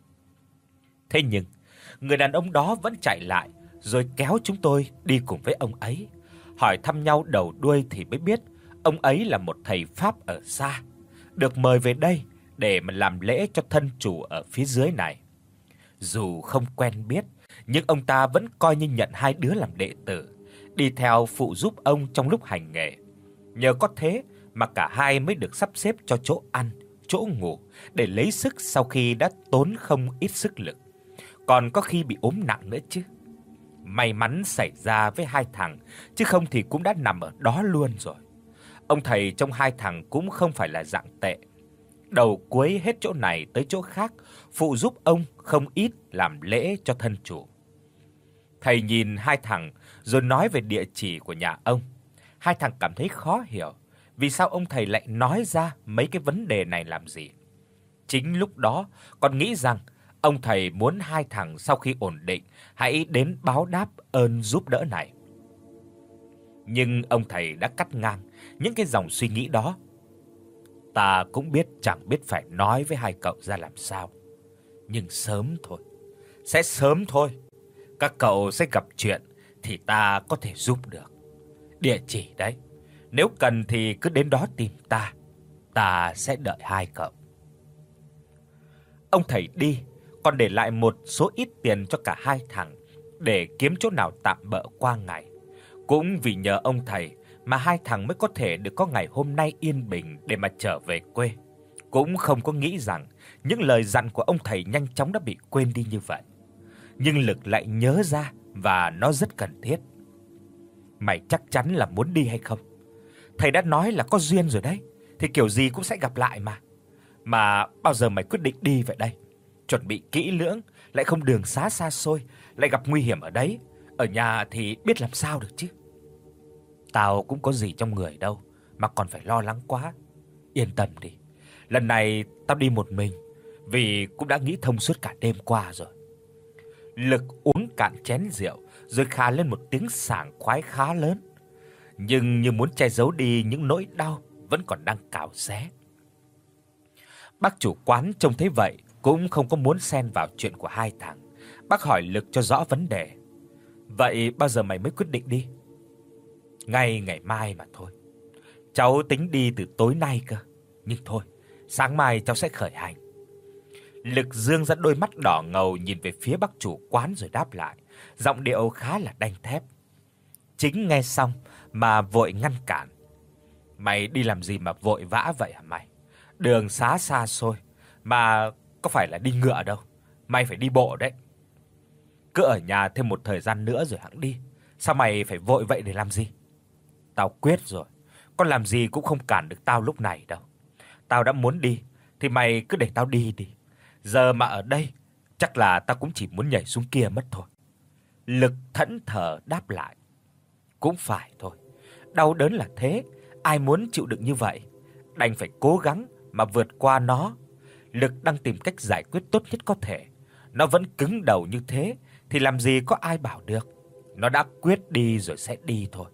Speaker 1: Thế nhưng, người đàn ông đó vẫn chạy lại rồi kéo chúng tôi đi cùng với ông ấy. Hỏi thăm nhau đầu đuôi thì mới biết ông ấy là một thầy pháp ở xa, được mời về đây để mà làm lễ cho thân chủ ở phía dưới này. Dù không quen biết, nhưng ông ta vẫn coi như nhận hai đứa làm đệ tử, đi theo phụ giúp ông trong lúc hành nghề. Nhờ có thế mà cả hai mới được sắp xếp cho chỗ ăn, chỗ ngủ để lấy sức sau khi đã tốn không ít sức lực. Còn có khi bị ốm nặng nữa chứ. May mắn xảy ra với hai thằng, chứ không thì cũng đã nằm ở đó luôn rồi. Ông thầy trong hai thằng cũng không phải là dạng tệ. Đầu cuối hết chỗ này tới chỗ khác, phụ giúp ông không ít làm lễ cho thân chủ. Thầy nhìn hai thằng rồi nói về địa chỉ của nhà ông. Hai thằng cảm thấy khó hiểu, vì sao ông thầy lại nói ra mấy cái vấn đề này làm gì. Chính lúc đó, con nghĩ rằng ông thầy muốn hai thằng sau khi ổn định hãy đến báo đáp ơn giúp đỡ này. Nhưng ông thầy đã cắt ngang những cái dòng suy nghĩ đó. Ta cũng biết chẳng biết phải nói với hai cậu ra làm sao. Nhưng sớm thôi, sẽ sớm thôi. Các cậu sẽ gặp chuyện thì ta có thể giúp được. Địa chỉ đấy, nếu cần thì cứ đến đó tìm ta. Ta sẽ đợi hai cậu. Ông thầy đi, còn để lại một số ít tiền cho cả hai thằng để kiếm chỗ nào tạm bợ qua ngày. Cũng vì nhờ ông thầy mà hai thằng mới có thể được có ngày hôm nay yên bình để mà trở về quê. Cũng không có nghĩ rằng những lời dặn của ông thầy nhanh chóng đã bị quên đi như vậy. Nhưng Lực lại nhớ ra và nó rất cần thiết. Mày chắc chắn là muốn đi hay không? Thầy đã nói là có duyên rồi đấy, thì kiểu gì cũng sẽ gặp lại mà. Mà bao giờ mày quyết định đi vậy đây? Chuẩn bị kỹ lưỡng, lại không đường xá xa xôi, lại gặp nguy hiểm ở đấy. Ở nhà thì biết làm sao được chứ. Tao cũng có gì trong người đâu mà còn phải lo lắng quá. Yên tâm đi. Lần này tao đi một mình, vì cũng đã nghĩ thông suốt cả đêm qua rồi. Lực uống cạn chén rượu rồi khà lên một tiếng sảng khoái khá lớn, nhưng như muốn che giấu đi những nỗi đau vẫn còn đang cào xé. Bác chủ quán trông thấy vậy cũng không có muốn xen vào chuyện của hai thằng. Bác hỏi Lực cho rõ vấn đề. Vậy bao giờ mày mới quyết định đi? Ngay ngày mai mà thôi. Cháu tính đi từ tối nay cơ, nhưng thôi, sáng mai cháu sẽ khởi hành. Lực dương ra đôi mắt đỏ ngầu nhìn về phía bác chủ quán rồi đáp lại, giọng điệu khá là đanh thép. Chính nghe xong mà vội ngăn cản. Mày đi làm gì mà vội vã vậy hả mày? Đường xá xa xôi, mà có phải là đi ngựa đâu, mày phải đi bộ đấy. Cứ ở nhà thêm một thời gian nữa rồi hẵng đi. Sao mày phải vội vậy để làm gì? Tao quyết rồi, con làm gì cũng không cản được tao lúc này đâu. Tao đã muốn đi thì mày cứ để tao đi đi. Giờ mà ở đây, chắc là tao cũng chỉ muốn nhảy xuống kia mất thôi. Lực thẫn thờ đáp lại. Cũng phải thôi, đau đớn là thế, ai muốn chịu đựng như vậy, đành phải cố gắng mà vượt qua nó. Lực đang tìm cách giải quyết tốt nhất có thể. Nó vẫn cứng đầu như thế thì làm gì có ai bảo được. Nó đã quyết đi rồi sẽ đi thôi.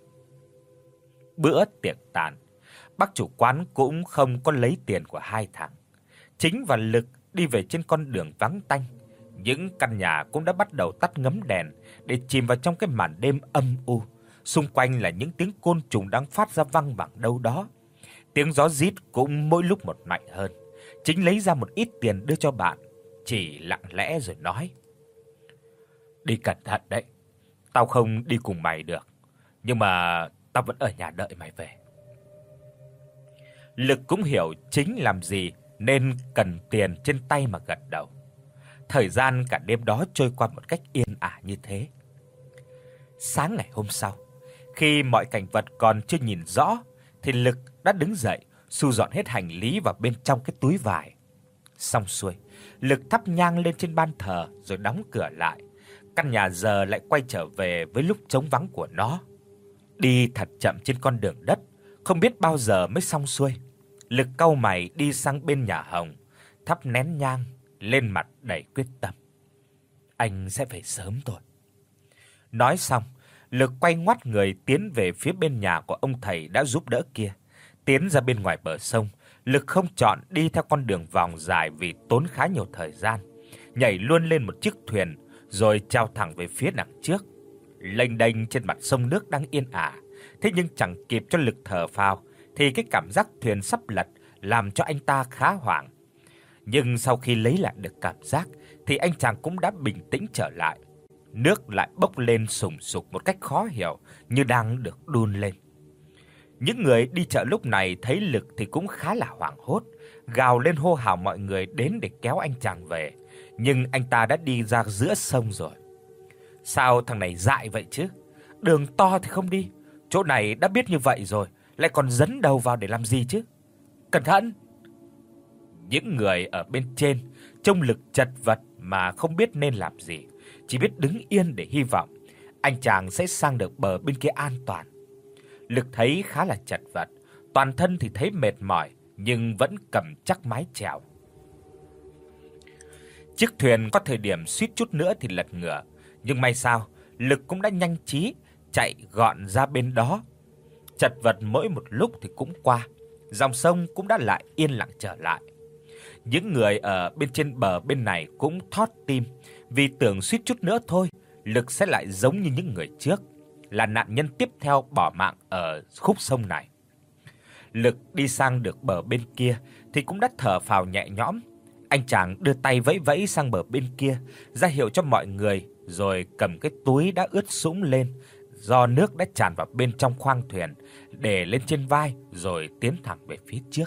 Speaker 1: Bữa tiệc tàn, bác chủ quán cũng không có lấy tiền của hai thằng. Chính và Lực đi về trên con đường vắng tanh. Những căn nhà cũng đã bắt đầu tắt ngấm đèn để chìm vào trong cái màn đêm âm u. Xung quanh là những tiếng côn trùng đang phát ra văng vẳng đâu đó. Tiếng gió rít cũng mỗi lúc một mạnh hơn. Chính lấy ra một ít tiền đưa cho bạn, chỉ lặng lẽ rồi nói: "Đi cẩn thận đấy, tao không đi cùng mày được. nhưng mà tao vẫn ở nhà đợi mày về." Lực cũng hiểu chính làm gì nên cần tiền trên tay mà gật đầu. Thời gian cả đêm đó trôi qua một cách yên ả như thế. Sáng ngày hôm sau, khi mọi cảnh vật còn chưa nhìn rõ thì Lực đã đứng dậy, thu dọn hết hành lý vào bên trong cái túi vải. Xong xuôi, Lực thắp nhang lên trên ban thờ rồi đóng cửa lại. Căn nhà giờ lại quay trở về với lúc trống vắng của nó. Đi thật chậm trên con đường đất, không biết bao giờ mới xong xuôi. Lực cau mày đi sang bên nhà Hồng, thắp nén nhang lên mặt đầy quyết tâm. Anh sẽ về sớm thôi. Nói xong, Lực quay ngoắt người tiến về phía bên nhà của ông thầy đã giúp đỡ kia. Tiến ra bên ngoài bờ sông, Lực không chọn đi theo con đường vòng dài vì tốn khá nhiều thời gian. Nhảy luôn lên một chiếc thuyền rồi chèo thẳng về phía đằng trước. Lênh đênh trên mặt sông nước đang yên ả, thế nhưng chẳng kịp cho Lực thở phào thì cái cảm giác thuyền sắp lật làm cho anh ta khá hoảng. Nhưng sau khi lấy lại được cảm giác thì anh chàng cũng đã bình tĩnh trở lại. Nước lại bốc lên sùng sục một cách khó hiểu như đang được đun lên. Những người đi chợ lúc này thấy Lực thì cũng khá là hoảng hốt, gào lên hô hào mọi người đến để kéo anh chàng về, nhưng anh ta đã đi ra giữa sông rồi. Sao thằng này dại vậy chứ? Đường to thì không đi, chỗ này đã biết như vậy rồi, lại còn dấn đầu vào để làm gì chứ? Cẩn thận! Những người ở bên trên trông Lực chật vật mà không biết nên làm gì, chỉ biết đứng yên để hy vọng anh chàng sẽ sang được bờ bên kia an toàn. Lực thấy khá là chật vật, toàn thân thì thấy mệt mỏi nhưng vẫn cầm chắc mái chèo. Chiếc thuyền có thời điểm suýt chút nữa thì lật ngửa, nhưng may sao Lực cũng đã nhanh trí chạy gọn ra bên đó. Chật vật mỗi một lúc thì cũng qua, dòng sông cũng đã lại yên lặng trở lại. Những người ở bên trên bờ bên này cũng thót tim, vì tưởng suýt chút nữa thôi Lực sẽ lại giống như những người trước, là nạn nhân tiếp theo bỏ mạng ở khúc sông này. Lực đi sang được bờ bên kia thì cũng đã thở phào nhẹ nhõm. Anh chàng đưa tay vẫy vẫy sang bờ bên kia, ra hiệu cho mọi người, rồi cầm cái túi đã ướt sũng lên do nước đã tràn vào bên trong khoang thuyền, để lên trên vai rồi tiến thẳng về phía trước.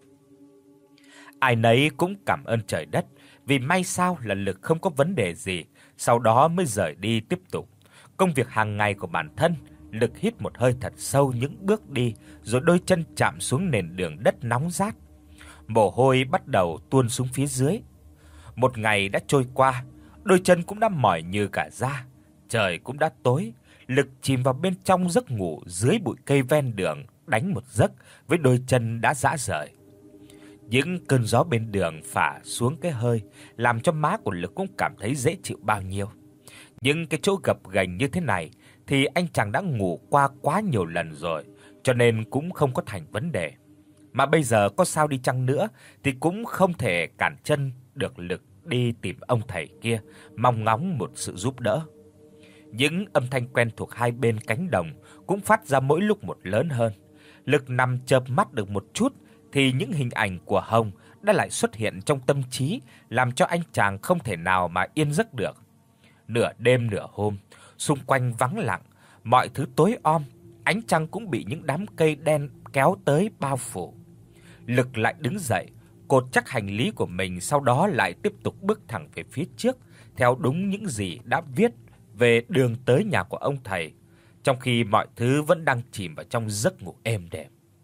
Speaker 1: Ai nấy cũng cảm ơn trời đất, vì may sao là Lực không có vấn đề gì, sau đó mới rời đi tiếp tục công việc hàng ngày của bản thân. Lực hít một hơi thật sâu những bước đi, rồi đôi chân chạm xuống nền đường đất nóng rát. Mồ hôi bắt đầu tuôn xuống phía dưới. Một ngày đã trôi qua, đôi chân cũng đã mỏi như cả da. Trời cũng đã tối, Lực chìm vào bên trong giấc ngủ dưới bụi cây ven đường, đánh một giấc với đôi chân đã rã rời. Những cơn gió bên đường phả xuống cái hơi làm cho má của Lực cũng cảm thấy dễ chịu bao nhiêu. Những cái chỗ gập ghềnh như thế này thì anh chàng đã ngủ qua quá nhiều lần rồi, cho nên cũng không có thành vấn đề. Mà bây giờ có sao đi chăng nữa thì cũng không thể cản chân được Lực đi tìm ông thầy kia, mong ngóng một sự giúp đỡ. Những âm thanh quen thuộc hai bên cánh đồng cũng phát ra mỗi lúc một lớn hơn. Lực nằm chợp mắt được một chút thì những hình ảnh của Hồng đã lại xuất hiện trong tâm trí, làm cho anh chàng không thể nào mà yên giấc được. Nửa đêm nửa hôm, xung quanh vắng lặng, mọi thứ tối om, ánh trăng cũng bị những đám cây đen kéo tới bao phủ. Lực lại đứng dậy, cột chắc hành lý của mình, sau đó lại tiếp tục bước thẳng về phía trước, theo đúng những gì đã viết về đường tới nhà của ông thầy, trong khi mọi thứ vẫn đang chìm vào trong giấc ngủ êm đềm.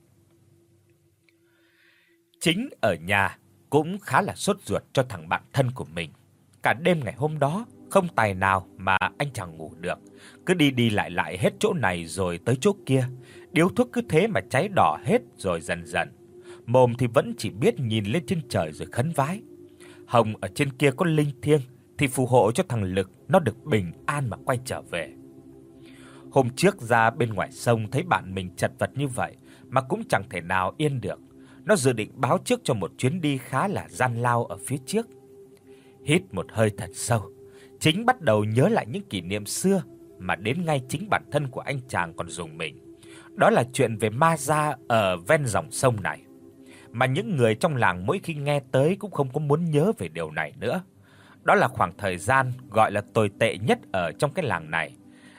Speaker 1: Chính ở nhà cũng khá là sốt ruột cho thằng bạn thân của mình. Cả đêm ngày hôm đó không tài nào mà anh chàng ngủ được, cứ đi đi lại lại hết chỗ này rồi tới chỗ kia, điếu thuốc cứ thế mà cháy đỏ hết rồi dần dần. Mồm thì vẫn chỉ biết nhìn lên trên trời rồi khấn vái. Hồng ở trên kia có linh thiêng thì phù hộ cho thằng Lực nó được bình an mà quay trở về. Hôm trước ra bên ngoài sông thấy bạn mình chật vật như vậy mà cũng chẳng thể nào yên được. Nó dự định báo trước cho một chuyến đi khá là gian lao ở phía trước. Hít một hơi thật sâu, Chính bắt đầu nhớ lại những kỷ niệm xưa mà đến ngay chính bản thân của anh chàng còn rùng mình. Đó là chuyện về ma da ở ven dòng sông này, mà những người trong làng mỗi khi nghe tới cũng không có muốn nhớ về điều này nữa. Đó là khoảng thời gian gọi là tồi tệ nhất ở trong cái làng này.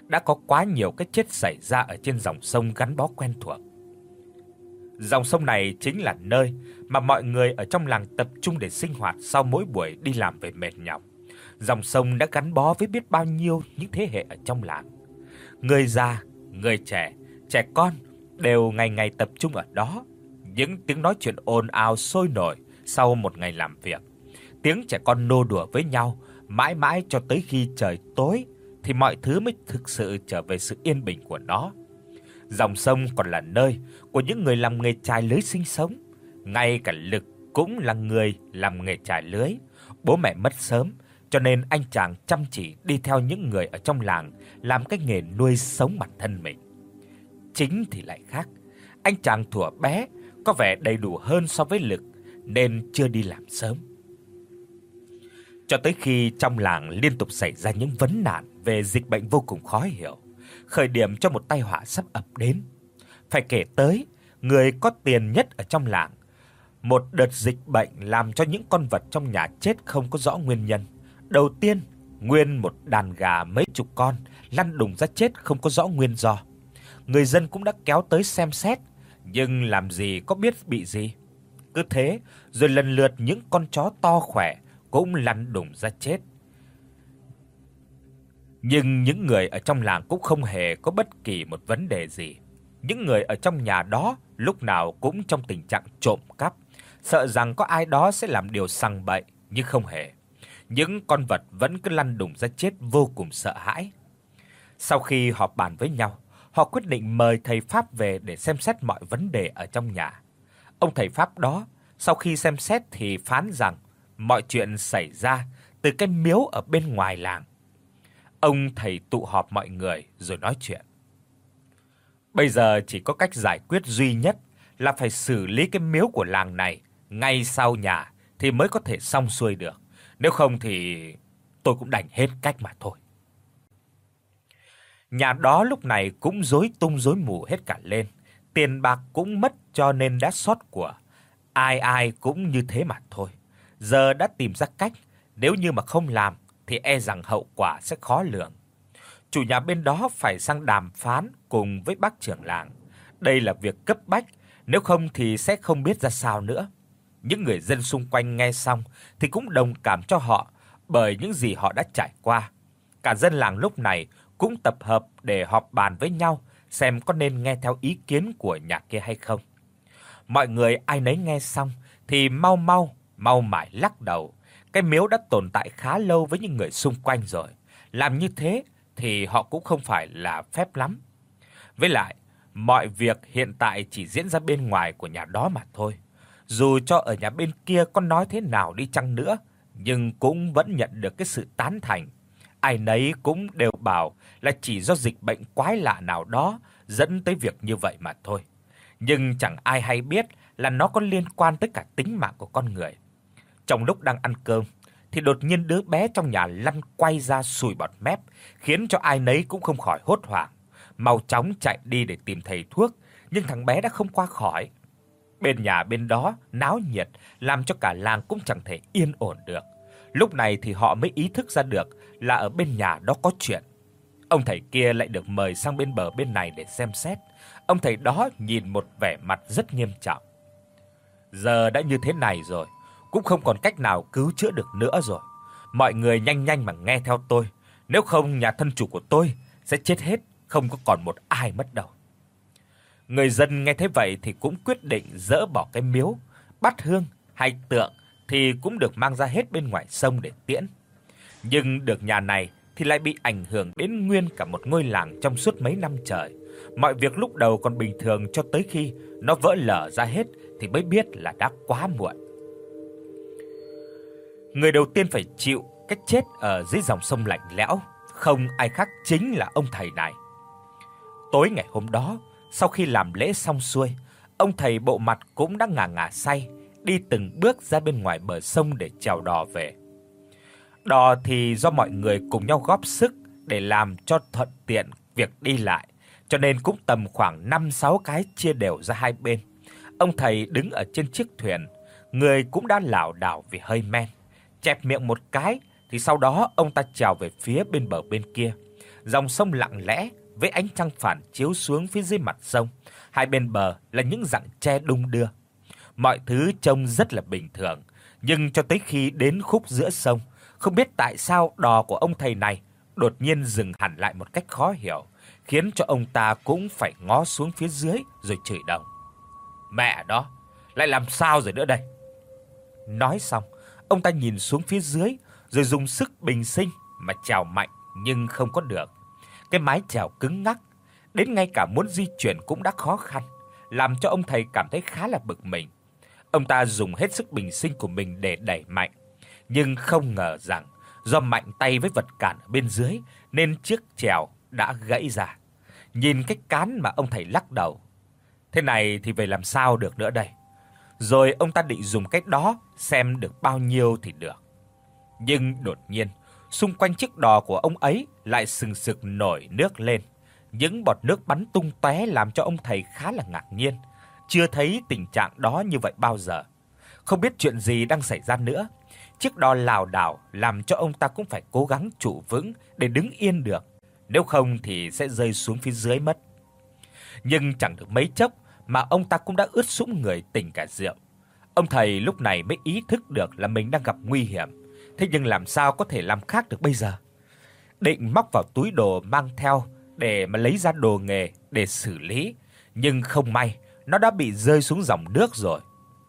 Speaker 1: đã có quá nhiều cái chết xảy ra ở trên dòng sông gắn bó quen thuộc. Dòng sông này chính là nơi mà mọi người ở trong làng tập trung để sinh hoạt sau mỗi buổi đi làm về mệt nhọc. Dòng sông đã gắn bó với biết bao nhiêu những thế hệ ở trong làng. Người già, người trẻ, trẻ con đều ngày ngày tập trung ở đó. Những tiếng nói chuyện ồn ào sôi nổi sau một ngày làm việc. Tiếng trẻ con nô đùa với nhau mãi mãi cho tới khi trời tối thì mọi thứ mới thực sự trở về sự yên bình của nó. Dòng sông còn là nơi của những người làm nghề chài lưới sinh sống, ngay cả Lực cũng là người làm nghề chài lưới. Bố mẹ mất sớm, cho nên anh chàng chăm chỉ đi theo những người ở trong làng làm cái nghề nuôi sống bản thân mình. Chính thì lại khác, anh chàng thuở bé có vẻ đầy đủ hơn so với Lực nên chưa đi làm sớm. Cho tới khi trong làng liên tục xảy ra những vấn nạn về dịch bệnh vô cùng khó hiểu, khởi điểm cho một tai họa sắp ập đến. Phải kể tới người có tiền nhất ở trong làng. Một đợt dịch bệnh làm cho những con vật trong nhà chết không có rõ nguyên nhân. Đầu tiên, nguyên một đàn gà mấy chục con lăn đùng ra chết không có rõ nguyên do. Người dân cũng đã kéo tới xem xét, nhưng làm gì có biết bị gì. Cứ thế, rồi lần lượt những con chó to khỏe cũng lăn đùng ra chết. Nhưng những người ở trong làng cũng không hề có bất kỳ một vấn đề gì. Những người ở trong nhà đó lúc nào cũng trong tình trạng trộm cắp, sợ rằng có ai đó sẽ làm điều sằng bậy, nhưng không hề. Những con vật vẫn cứ lăn đùng ra chết vô cùng sợ hãi. Sau khi họp bàn với nhau, họ quyết định mời thầy pháp về để xem xét mọi vấn đề ở trong nhà. Ông thầy pháp đó sau khi xem xét thì phán rằng mọi chuyện xảy ra từ cái miếu ở bên ngoài làng. Ông thầy tụ họp mọi người rồi nói chuyện. Bây giờ chỉ có cách giải quyết duy nhất là phải xử lý cái miếu của làng này ngay sau nhà thì mới có thể xong xuôi được. Nếu không thì tôi cũng đành hết cách mà thôi. Nhà đó lúc này cũng rối tung rối mù hết cả lên. Tiền bạc cũng mất cho nên đã xót của. Ai ai cũng như thế mà thôi. Giờ đã tìm ra cách, nếu như mà không làm thì e rằng hậu quả sẽ khó lường. Chủ nhà bên đó phải sang đàm phán cùng với bác trưởng làng. Đây là việc cấp bách, nếu không thì sẽ không biết ra sao nữa. Những người dân xung quanh nghe xong thì cũng đồng cảm cho họ bởi những gì họ đã trải qua. Cả dân làng lúc này cũng tập hợp để họp bàn với nhau xem có nên nghe theo ý kiến của nhà kia hay không. Mọi người ai nấy nghe xong thì mau mải lắc đầu. Cái miếu đã tồn tại khá lâu với những người xung quanh rồi, làm như thế thì họ cũng không phải là phép lắm. Với lại, mọi việc hiện tại chỉ diễn ra bên ngoài của nhà đó mà thôi. Dù cho ở nhà bên kia có nói thế nào đi chăng nữa, nhưng cũng vẫn nhận được cái sự tán thành. Ai nấy cũng đều bảo là chỉ do dịch bệnh quái lạ nào đó dẫn tới việc như vậy mà thôi. Nhưng chẳng ai hay biết là nó có liên quan tới cả tính mạng của con người. Trong lúc đang ăn cơm thì đột nhiên đứa bé trong nhà lăn quay ra sùi bọt mép, khiến cho ai nấy cũng không khỏi hốt hoảng, mau chóng chạy đi để tìm thầy thuốc, nhưng thằng bé đã không qua khỏi. Bên nhà bên đó náo nhiệt làm cho cả làng cũng chẳng thể yên ổn được. Lúc này thì họ mới ý thức ra được là ở bên nhà đó có chuyện. Ông thầy kia lại được mời sang bên bờ bên này để xem xét. Ông thầy đó nhìn một vẻ mặt rất nghiêm trọng. Giờ đã như thế này rồi, cũng không còn cách nào cứu chữa được nữa rồi. Mọi người nhanh mà nghe theo tôi, nếu không nhà thân chủ của tôi sẽ chết hết, không có còn một ai mất đâu. Người dân nghe thế vậy thì cũng quyết định dỡ bỏ cái miếu, bát hương hay tượng thì cũng được mang ra hết bên ngoài sông để tiễn. Nhưng được nhà này thì lại bị ảnh hưởng đến nguyên cả một ngôi làng trong suốt mấy năm trời. Mọi việc lúc đầu còn bình thường cho tới khi nó vỡ lở ra hết thì mới biết là đã quá muộn. Người đầu tiên phải chịu cái chết ở dưới dòng sông lạnh lẽo không ai khác chính là ông thầy này. Tối ngày hôm đó, sau khi làm lễ xong xuôi, ông thầy bộ mặt cũng đã ngà say, đi từng bước ra bên ngoài bờ sông để chèo đò về. Đò thì do mọi người cùng nhau góp sức để làm cho thuận tiện việc đi lại, cho nên cũng tầm khoảng 5-6 cái chia đều ra hai bên. Ông thầy đứng ở trên chiếc thuyền, người cũng đã lảo đảo vì hơi men, chẹp miệng một cái thì sau đó ông ta chèo về phía bên bờ bên kia. Dòng sông lặng lẽ với ánh trăng phản chiếu xuống phía dưới mặt sông, hai bên bờ là những rặng tre đung đưa. Mọi thứ trông rất là bình thường, nhưng cho tới khi đến khúc giữa sông, không biết tại sao đò của ông thầy này đột nhiên dừng hẳn lại một cách khó hiểu, khiến cho ông ta cũng phải ngó xuống phía dưới rồi chửi đồng. Mẹ đó, lại làm sao rồi nữa đây? Nói xong, ông ta nhìn xuống phía dưới rồi dùng sức bình sinh mà chèo mạnh nhưng không có được. Cái mái chèo cứng ngắc, đến ngay cả muốn di chuyển cũng đã khó khăn, làm cho ông thầy cảm thấy khá là bực mình. Ông ta dùng hết sức bình sinh của mình để đẩy mạnh, nhưng không ngờ rằng do mạnh tay với vật cản ở bên dưới nên chiếc chèo đã gãy ra. Nhìn cái cán mà ông thầy lắc đầu. Thế này thì về làm sao được nữa đây? Rồi ông ta định dùng cái đó xem được bao nhiêu thì được. Nhưng đột nhiên, xung quanh chiếc đò của ông ấy lại sừng sực nổi nước lên. Những bọt nước bắn tung tóe làm cho ông thầy khá là ngạc nhiên, chưa thấy tình trạng đó như vậy bao giờ. Không biết chuyện gì đang xảy ra nữa. Chiếc đò lảo đảo làm cho ông ta cũng phải cố gắng trụ vững để đứng yên được, nếu không thì sẽ rơi xuống phía dưới mất. Nhưng chẳng được mấy chốc mà ông ta cũng đã ướt sũng người tỉnh cả rượu. Ông thầy lúc này mới ý thức được là mình đang gặp nguy hiểm, thế nhưng làm sao có thể làm khác được bây giờ? Định móc vào túi đồ mang theo để mà lấy ra đồ nghề để xử lý, nhưng không may nó đã bị rơi xuống dòng nước rồi.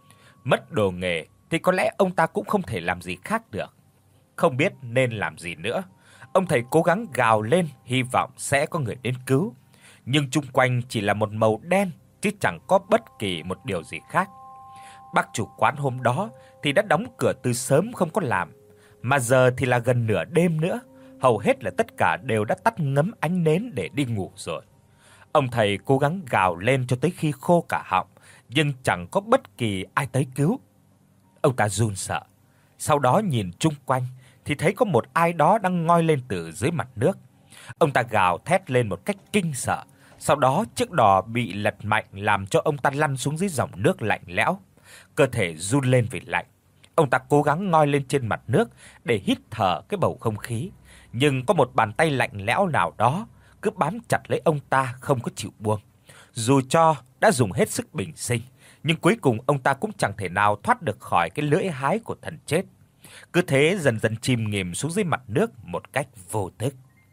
Speaker 1: Mất đồ nghề thì có lẽ ông ta cũng không thể làm gì khác được. Không biết nên làm gì nữa, ông thầy cố gắng gào lên hy vọng sẽ có người đến cứu, nhưng xung quanh chỉ là một màu đen chứ chẳng có bất kỳ một điều gì khác. Bác chủ quán hôm đó thì đã đóng cửa từ sớm không có làm, mà giờ thì là gần nửa đêm nữa, hầu hết là tất cả đều đã tắt ngấm ánh nến để đi ngủ rồi. Ông thầy cố gắng gào lên cho tới khi khô cả họng, nhưng chẳng có bất kỳ ai tới cứu. Ông ta run sợ, sau đó nhìn chung quanh thì thấy có một ai đó đang ngoi lên từ dưới mặt nước. Ông ta gào thét lên một cách kinh sợ, sau đó chiếc đò bị lật mạnh làm cho ông ta lăn xuống dưới dòng nước lạnh lẽo. Cơ thể run lên vì lạnh. Ông ta cố gắng ngoi lên trên mặt nước để hít thở cái bầu không khí, nhưng có một bàn tay lạnh lẽo nào đó cứ bám chặt lấy ông ta không có chịu buông. Dù cho đã dùng hết sức bình sinh, nhưng cuối cùng ông ta cũng chẳng thể nào thoát được khỏi cái lưỡi hái của thần chết. Cứ thế dần dần chìm nghỉm xuống dưới mặt nước một cách vô thức.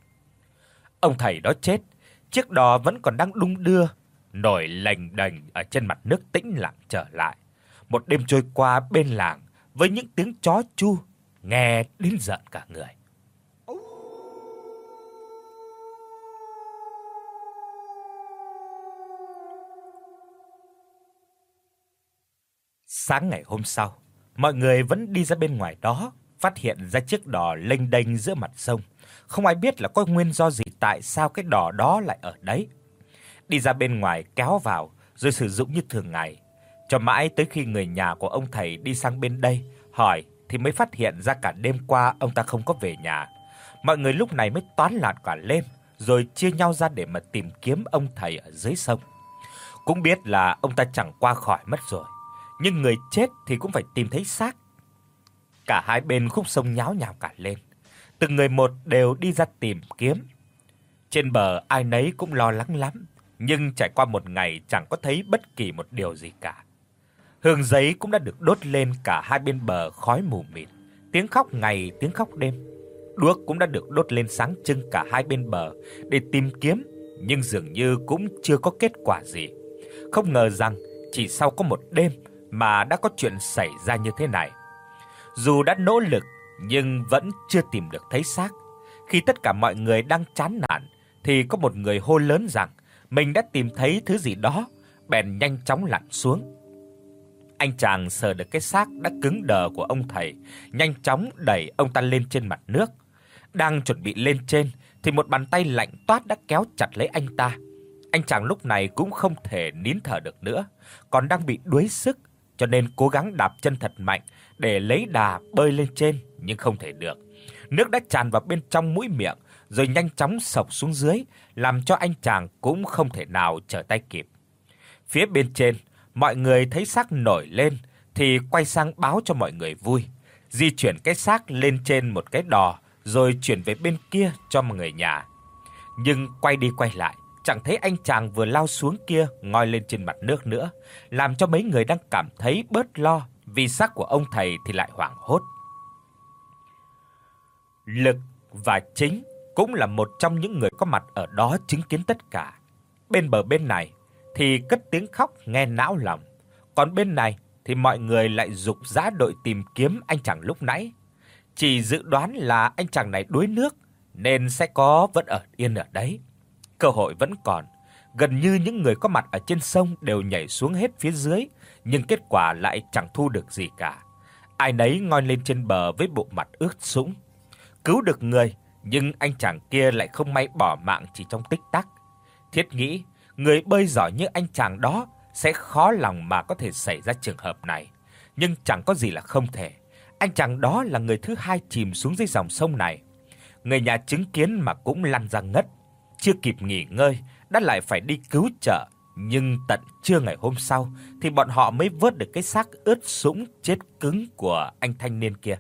Speaker 1: Ông thầy đó chết, chiếc đò vẫn còn đang đung đưa, nổi lềnh đềnh ở trên mặt nước tĩnh lặng trở lại. Một đêm trôi qua bên làng với những tiếng chó chu nghe đến giận cả người. Sáng ngày hôm sau, mọi người vẫn đi ra bên ngoài đó, phát hiện ra chiếc đò lênh đênh giữa mặt sông. Không ai biết là có nguyên do gì tại sao cái đò đó lại ở đấy. Đi ra bên ngoài kéo vào rồi sử dụng như thường ngày. Cho mãi tới khi người nhà của ông thầy đi sang bên đây hỏi thì mới phát hiện ra cả đêm qua ông ta không có về nhà. Mọi người lúc này mới toán loạn cả lên, rồi chia nhau ra để mà tìm kiếm ông thầy ở dưới sông. Cũng biết là ông ta chẳng qua khỏi mất rồi, nhưng người chết thì cũng phải tìm thấy xác. Cả hai bên khúc sông nháo nhào cả lên, từng người một đều đi ra tìm kiếm. Trên bờ ai nấy cũng lo lắng lắm, nhưng trải qua một ngày chẳng có thấy bất kỳ một điều gì cả. Hương giấy cũng đã được đốt lên cả hai bên bờ khói mù mịt, tiếng khóc ngày tiếng khóc đêm. Đuốc cũng đã được đốt lên sáng trưng cả hai bên bờ để tìm kiếm, nhưng dường như cũng chưa có kết quả gì. Không ngờ rằng chỉ sau có một đêm mà đã có chuyện xảy ra như thế này. Dù đã nỗ lực nhưng vẫn chưa tìm được thấy xác. Khi tất cả mọi người đang chán nản thì có một người hô lớn rằng mình đã tìm thấy thứ gì đó, bèn nhanh chóng lặn xuống. Anh chàng sờ được cái xác đã cứng đờ của ông thầy, nhanh chóng đẩy ông ta lên trên mặt nước. Đang chuẩn bị lên trên thì một bàn tay lạnh toát đã kéo chặt lấy anh ta. Anh chàng lúc này cũng không thể nín thở được nữa, còn đang bị đuối sức, cho nên cố gắng đạp chân thật mạnh để lấy đà bơi lên trên, nhưng không thể được. Nước đã tràn vào bên trong mũi miệng rồi nhanh chóng xộc xuống dưới, làm cho anh chàng cũng không thể nào trở tay kịp. Phía bên trên, mọi người thấy xác nổi lên thì quay sang báo cho mọi người vui, di chuyển cái xác lên trên một cái đò rồi chuyển về bên kia cho mọi người nhà. Nhưng quay đi quay lại, chẳng thấy anh chàng vừa lao xuống kia ngoi lên trên mặt nước nữa, làm cho mấy người đang cảm thấy bớt lo vì xác của ông thầy thì lại hoảng hốt. Lực và Chính cũng là một trong những người có mặt ở đó chứng kiến tất cả. Bên bờ bên này thì cất tiếng khóc nghe não lòng, còn bên này thì mọi người lại rục rã đội tìm kiếm anh chàng lúc nãy. Chỉ dự đoán là anh chàng này đuối nước nên sẽ vẫn ở yên ở đấy. Cơ hội vẫn còn, gần như những người có mặt ở trên sông đều nhảy xuống hết phía dưới, nhưng kết quả lại chẳng thu được gì cả. Ai nấy ngoi lên trên bờ với bộ mặt ướt sũng. Cứu được người, nhưng anh chàng kia lại không may bỏ mạng chỉ trong tích tắc. Thiết nghĩ, người bơi giỏi như anh chàng đó sẽ khó lòng mà có thể xảy ra trường hợp này, nhưng chẳng có gì là không thể. Anh chàng đó là người thứ hai chìm xuống dưới dòng sông này. Người nhà chứng kiến mà cũng lăn ra ngất, chưa kịp nghỉ ngơi đã lại phải đi cứu trợ, nhưng tận trưa ngày hôm sau thì bọn họ mới vớt được cái xác ướt sũng chết cứng của anh thanh niên kia.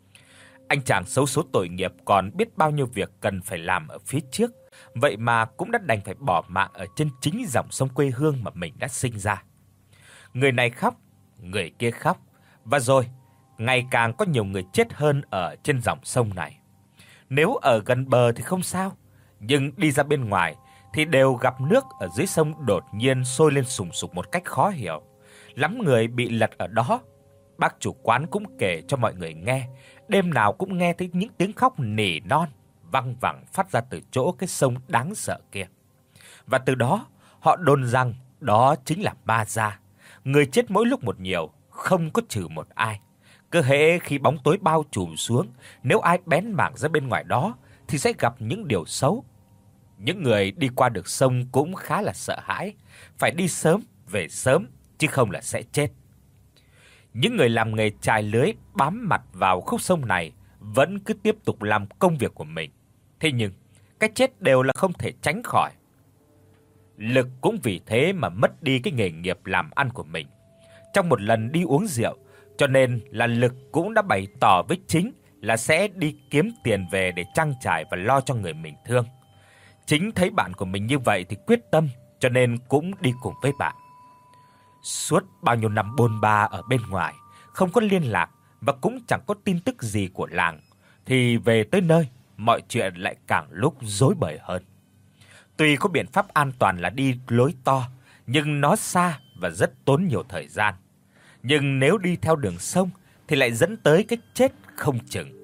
Speaker 1: Anh chàng xấu số tội nghiệp còn biết bao nhiêu việc cần phải làm ở phía trước, vậy mà cũng đã đành phải bỏ mạng ở trên chính dòng sông quê hương mà mình đã sinh ra. Người này khóc, người kia khóc, và rồi ngày càng có nhiều người chết hơn ở trên dòng sông này. Nếu ở gần bờ thì không sao, nhưng đi ra bên ngoài thì đều gặp nước ở dưới sông đột nhiên sôi lên sùng sục một cách khó hiểu. Lắm người bị lật ở đó. Bác chủ quán cũng kể cho mọi người nghe, đêm nào cũng nghe thấy những tiếng khóc nỉ non văng vẳng phát ra từ chỗ cái sông đáng sợ kia. Và từ đó, họ đồn rằng đó chính là ma da. Người chết mỗi lúc một nhiều, không có trừ một ai. Cứ hễ khi bóng tối bao trùm xuống, nếu ai bén mảng ra bên ngoài đó thì sẽ gặp những điều xấu. Những người đi qua được sông cũng khá là sợ hãi, phải đi sớm về sớm chứ không là sẽ chết. Những người làm nghề chài lưới bám mặt vào khúc sông này vẫn cứ tiếp tục làm công việc của mình. Thế nhưng cái chết đều là không thể tránh khỏi. Lực cũng vì thế mà mất đi cái nghề nghiệp làm ăn của mình. Trong một lần đi uống rượu, cho nên là Lực cũng đã bày tỏ với Chính là sẽ đi kiếm tiền về để trang trải và lo cho người mình thương. Chính thấy bạn của mình như vậy thì quyết tâm, cho nên cũng đi cùng với bạn. Suốt bao nhiêu năm bôn ba ở bên ngoài, không có liên lạc và cũng chẳng có tin tức gì của làng, thì về tới nơi, mọi chuyện lại càng lúc rối bời hơn. Tuy có biện pháp an toàn là đi lối to, nhưng nó xa và rất tốn nhiều thời gian. Nhưng nếu đi theo đường sông thì lại dẫn tới cái chết không chừng.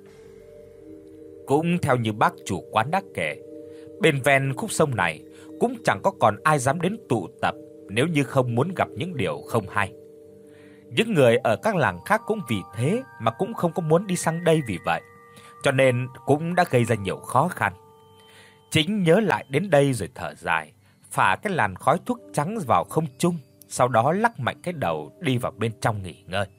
Speaker 1: Cũng theo như bác chủ quán đã kể, bên ven khúc sông này cũng chẳng có còn ai dám đến tụ tập nếu như không muốn gặp những điều không hay. Những người ở các làng khác cũng vì thế mà cũng không có muốn đi sang đây vì vậy, cho nên cũng đã gây ra nhiều khó khăn. Chính nhớ lại đến đây rồi thở dài, phả cái làn khói thuốc trắng vào không trung, sau đó lắc mạnh cái đầu đi vào bên trong nghỉ ngơi.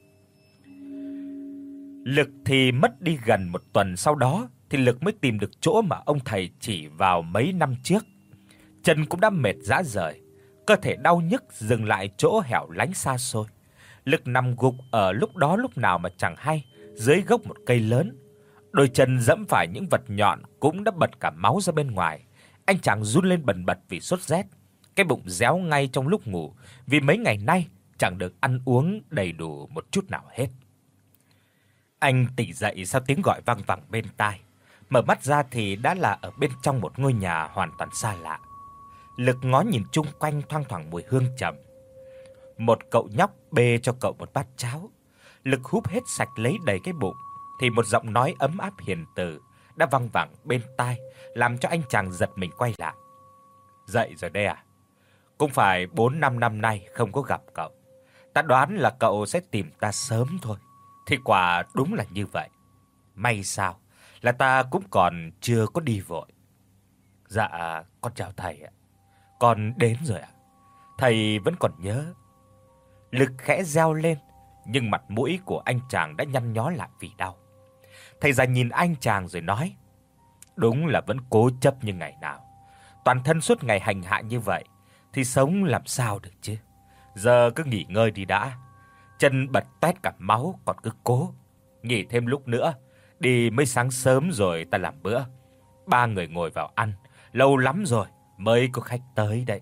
Speaker 1: Lực thì mất đi gần một tuần sau đó thì Lực mới tìm được chỗ mà ông thầy chỉ vào mấy năm trước. Chân cũng đã mệt rã rời, cơ thể đau nhức dừng lại chỗ hẻo lánh xa xôi. Lực nằm gục ở lúc đó lúc nào mà chẳng hay, dưới gốc một cây lớn. Đôi chân giẫm phải những vật nhọn cũng đã bật cả máu ra bên ngoài. Anh chàng run lên bần bật vì sốt rét. Cái bụng réo ngay trong lúc ngủ vì mấy ngày nay chẳng được ăn uống đầy đủ một chút nào hết. Anh tỉnh dậy sau tiếng gọi vang vẳng bên tai. Mở mắt ra thì đã là ở bên trong một ngôi nhà hoàn toàn xa lạ. Lực ngó nhìn chung quanh thoang thoảng mùi hương trầm. Một cậu nhóc bê cho cậu một bát cháo. Lực húp hết sạch lấy đầy cái bụng thì một giọng nói ấm áp hiền từ đã vang vẳng bên tai, làm cho anh chàng giật mình quay lại. "Dậy rồi đây à? Cũng phải 4-5 năm nay không có gặp cậu. Ta đoán là cậu sẽ tìm ta sớm thôi. Thì quả đúng là như vậy. May sao là ta cũng còn chưa có đi vội." "Dạ, con chào thầy ạ. Con đến rồi ạ. Thầy vẫn còn nhớ." Lực khẽ reo lên, nhưng mặt mũi của anh chàng đã nhăn nhó lại vì đau. Thầy già nhìn anh chàng rồi nói: "Đúng là vẫn cố chấp như ngày nào. Toàn thân suốt ngày hành hạ như vậy thì sống làm sao được chứ. Giờ cứ nghỉ ngơi đi đã. Chân bật toét cả máu còn cứ cố. Nghỉ thêm lúc nữa, đi mới sáng sớm rồi ta làm bữa. 3 người ngồi vào ăn, lâu lắm rồi mới có khách tới đấy."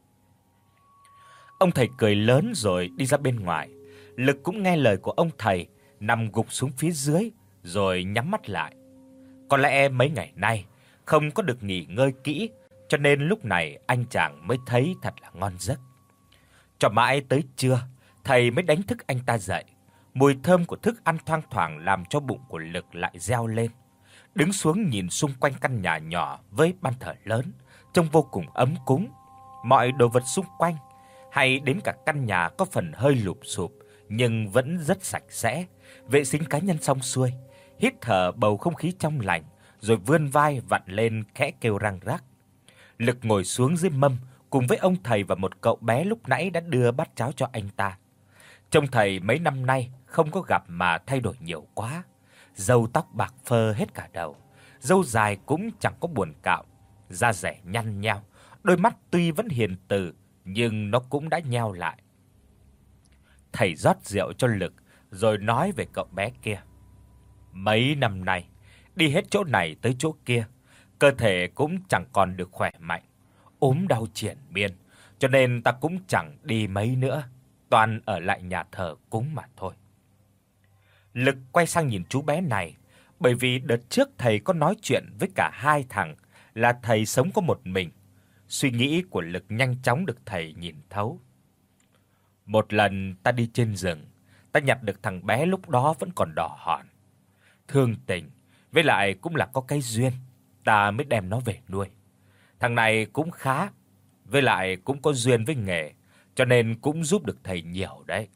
Speaker 1: Ông thầy cười lớn rồi đi ra bên ngoài. Lực cũng nghe lời của ông thầy, nằm gục xuống phía dưới rồi nhắm mắt lại. Có lẽ mấy ngày nay không có được nghỉ ngơi kỹ, cho nên lúc này anh chàng mới thấy thật là ngon giấc. Cho mãi tới trưa, thầy mới đánh thức anh ta dậy. Mùi thơm của thức ăn thoang thoảng làm cho bụng của Lực lại reo lên. Đứng xuống nhìn xung quanh căn nhà nhỏ với ban thờ lớn, trông vô cùng ấm cúng. Mọi đồ vật xung quanh, hay đến cả căn nhà có phần hơi lụp xụp nhưng vẫn rất sạch sẽ, vệ sinh cá nhân xong xuôi, hít thở bầu không khí trong lành, rồi vươn vai vặn lên khẽ kêu răng rắc. Lực ngồi xuống dưới mâm cùng với ông thầy và một cậu bé lúc nãy đã đưa bát cháo cho anh ta. Trông thầy mấy năm nay không có gặp mà thay đổi nhiều quá. Râu tóc bạc phơ hết cả đầu, râu dài cũng chẳng có buồn cạo, da dẻ nhăn nheo, đôi mắt tuy vẫn hiền từ nhưng nó cũng đã nheo lại. Thầy rót rượu cho Lực rồi nói về cậu bé kia. Mấy năm nay đi hết chỗ này tới chỗ kia, cơ thể cũng chẳng còn được khỏe mạnh, ốm đau triền miên, cho nên ta cũng chẳng đi mấy nữa, toàn ở lại nhà thờ cúng mà thôi. Lực quay sang nhìn chú bé này, bởi vì đợt trước thầy có nói chuyện với cả hai thằng là thầy sống có một mình. Suy nghĩ của Lực nhanh chóng được thầy nhìn thấu. Một lần ta đi trên rừng, ta nhặt được thằng bé lúc đó vẫn còn đỏ hòn. Thương tình, với lại cũng là có cái duyên, ta mới đem nó về nuôi. Thằng này cũng khá, với lại cũng có duyên với nghề, cho nên cũng giúp được thầy nhiều đấy.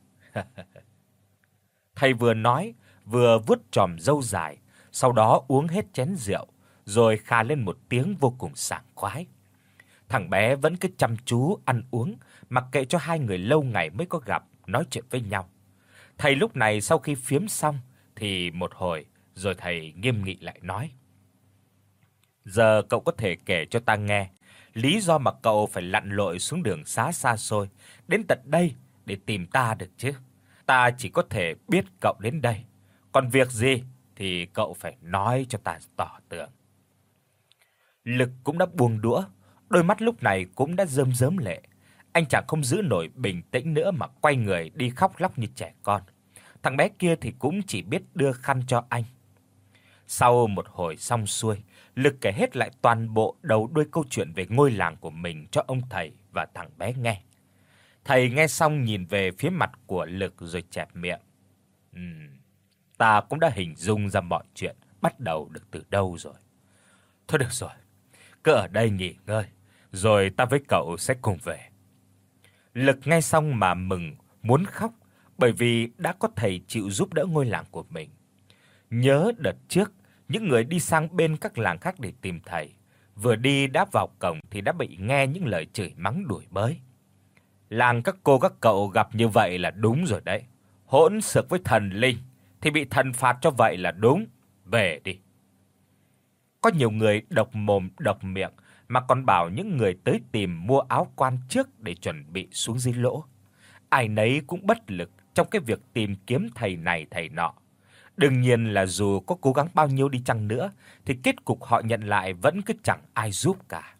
Speaker 1: Thầy vừa nói, vừa vuốt chòm râu dài, sau đó uống hết chén rượu, rồi khà lên một tiếng vô cùng sảng khoái. Thằng bé vẫn cứ chăm chú ăn uống, mặc kệ cho hai người lâu ngày mới có gặp, nói chuyện với nhau. Thầy lúc này sau khi phiếm xong thì một hồi rồi thầy nghiêm nghị lại nói: "Giờ cậu có thể kể cho ta nghe lý do mà cậu phải lặn lội xuống đường xá xa xôi đến tận đây để tìm ta được chứ? Ta chỉ có thể biết cậu đến đây, còn việc gì thì cậu phải nói cho ta tỏ tường." Lực cũng đã buông đũa, đôi mắt lúc này cũng đã rơm rớm lệ. Anh chàng không giữ nổi bình tĩnh nữa mà quay người đi khóc lóc như trẻ con. Thằng bé kia thì cũng chỉ biết đưa khăn cho anh. Sau một hồi xong xuôi, Lực kể hết lại toàn bộ đầu đuôi câu chuyện về ngôi làng của mình cho ông thầy và thằng bé nghe. Thầy nghe xong nhìn về phía mặt của Lực rồi chẹp miệng. Ta cũng đã hình dung ra mọi chuyện bắt đầu được từ đâu rồi. Thôi được rồi, cứ ở đây nghỉ ngơi, rồi ta với cậu sẽ cùng về." Lực nghe xong mà mừng muốn khóc, bởi vì đã có thầy chịu giúp đỡ ngôi làng của mình. Nhớ đợt trước, những người đi sang bên các làng khác để tìm thầy, vừa đi đã vào cổng thì đã bị nghe những lời chửi mắng đuổi bới. Làng các cô các cậu gặp như vậy là đúng rồi đấy. Hỗn xược với thần linh thì bị thần phạt cho vậy là đúng, về đi. Có nhiều người độc mồm độc miệng mà còn bảo những người tới tìm mua áo quan trước để chuẩn bị xuống dưới lỗ. Ai nấy cũng bất lực trong cái việc tìm kiếm thầy này thầy nọ. Đương nhiên là dù có cố gắng bao nhiêu đi chăng nữa thì kết cục họ nhận lại vẫn cứ chẳng ai giúp cả.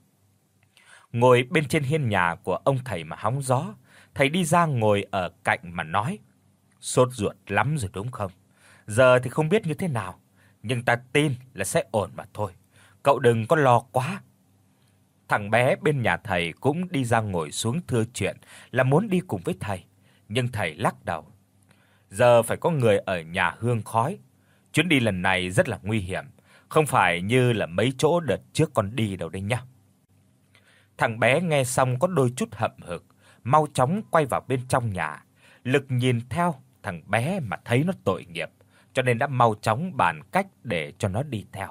Speaker 1: Ngồi bên trên hiên nhà của ông thầy mà hóng gió, thầy đi ra ngồi ở cạnh mà nói: "Sốt ruột lắm rồi đúng không? Giờ thì không biết như thế nào, nhưng ta tin là sẽ ổn mà thôi. Cậu đừng có lo quá." Thằng bé bên nhà thầy cũng đi ra ngồi xuống thưa chuyện là muốn đi cùng với thầy, nhưng thầy lắc đầu. Giờ phải có người ở nhà hương khói. Chuyến đi lần này rất là nguy hiểm, không phải như là mấy chỗ đợt trước con đi đâu đấy nhá. Thằng bé nghe xong có đôi chút hậm hực, mau chóng quay vào bên trong nhà. Lực nhìn theo thằng bé mà thấy nó tội nghiệp, cho nên đã mau chóng bàn cách để cho nó đi theo.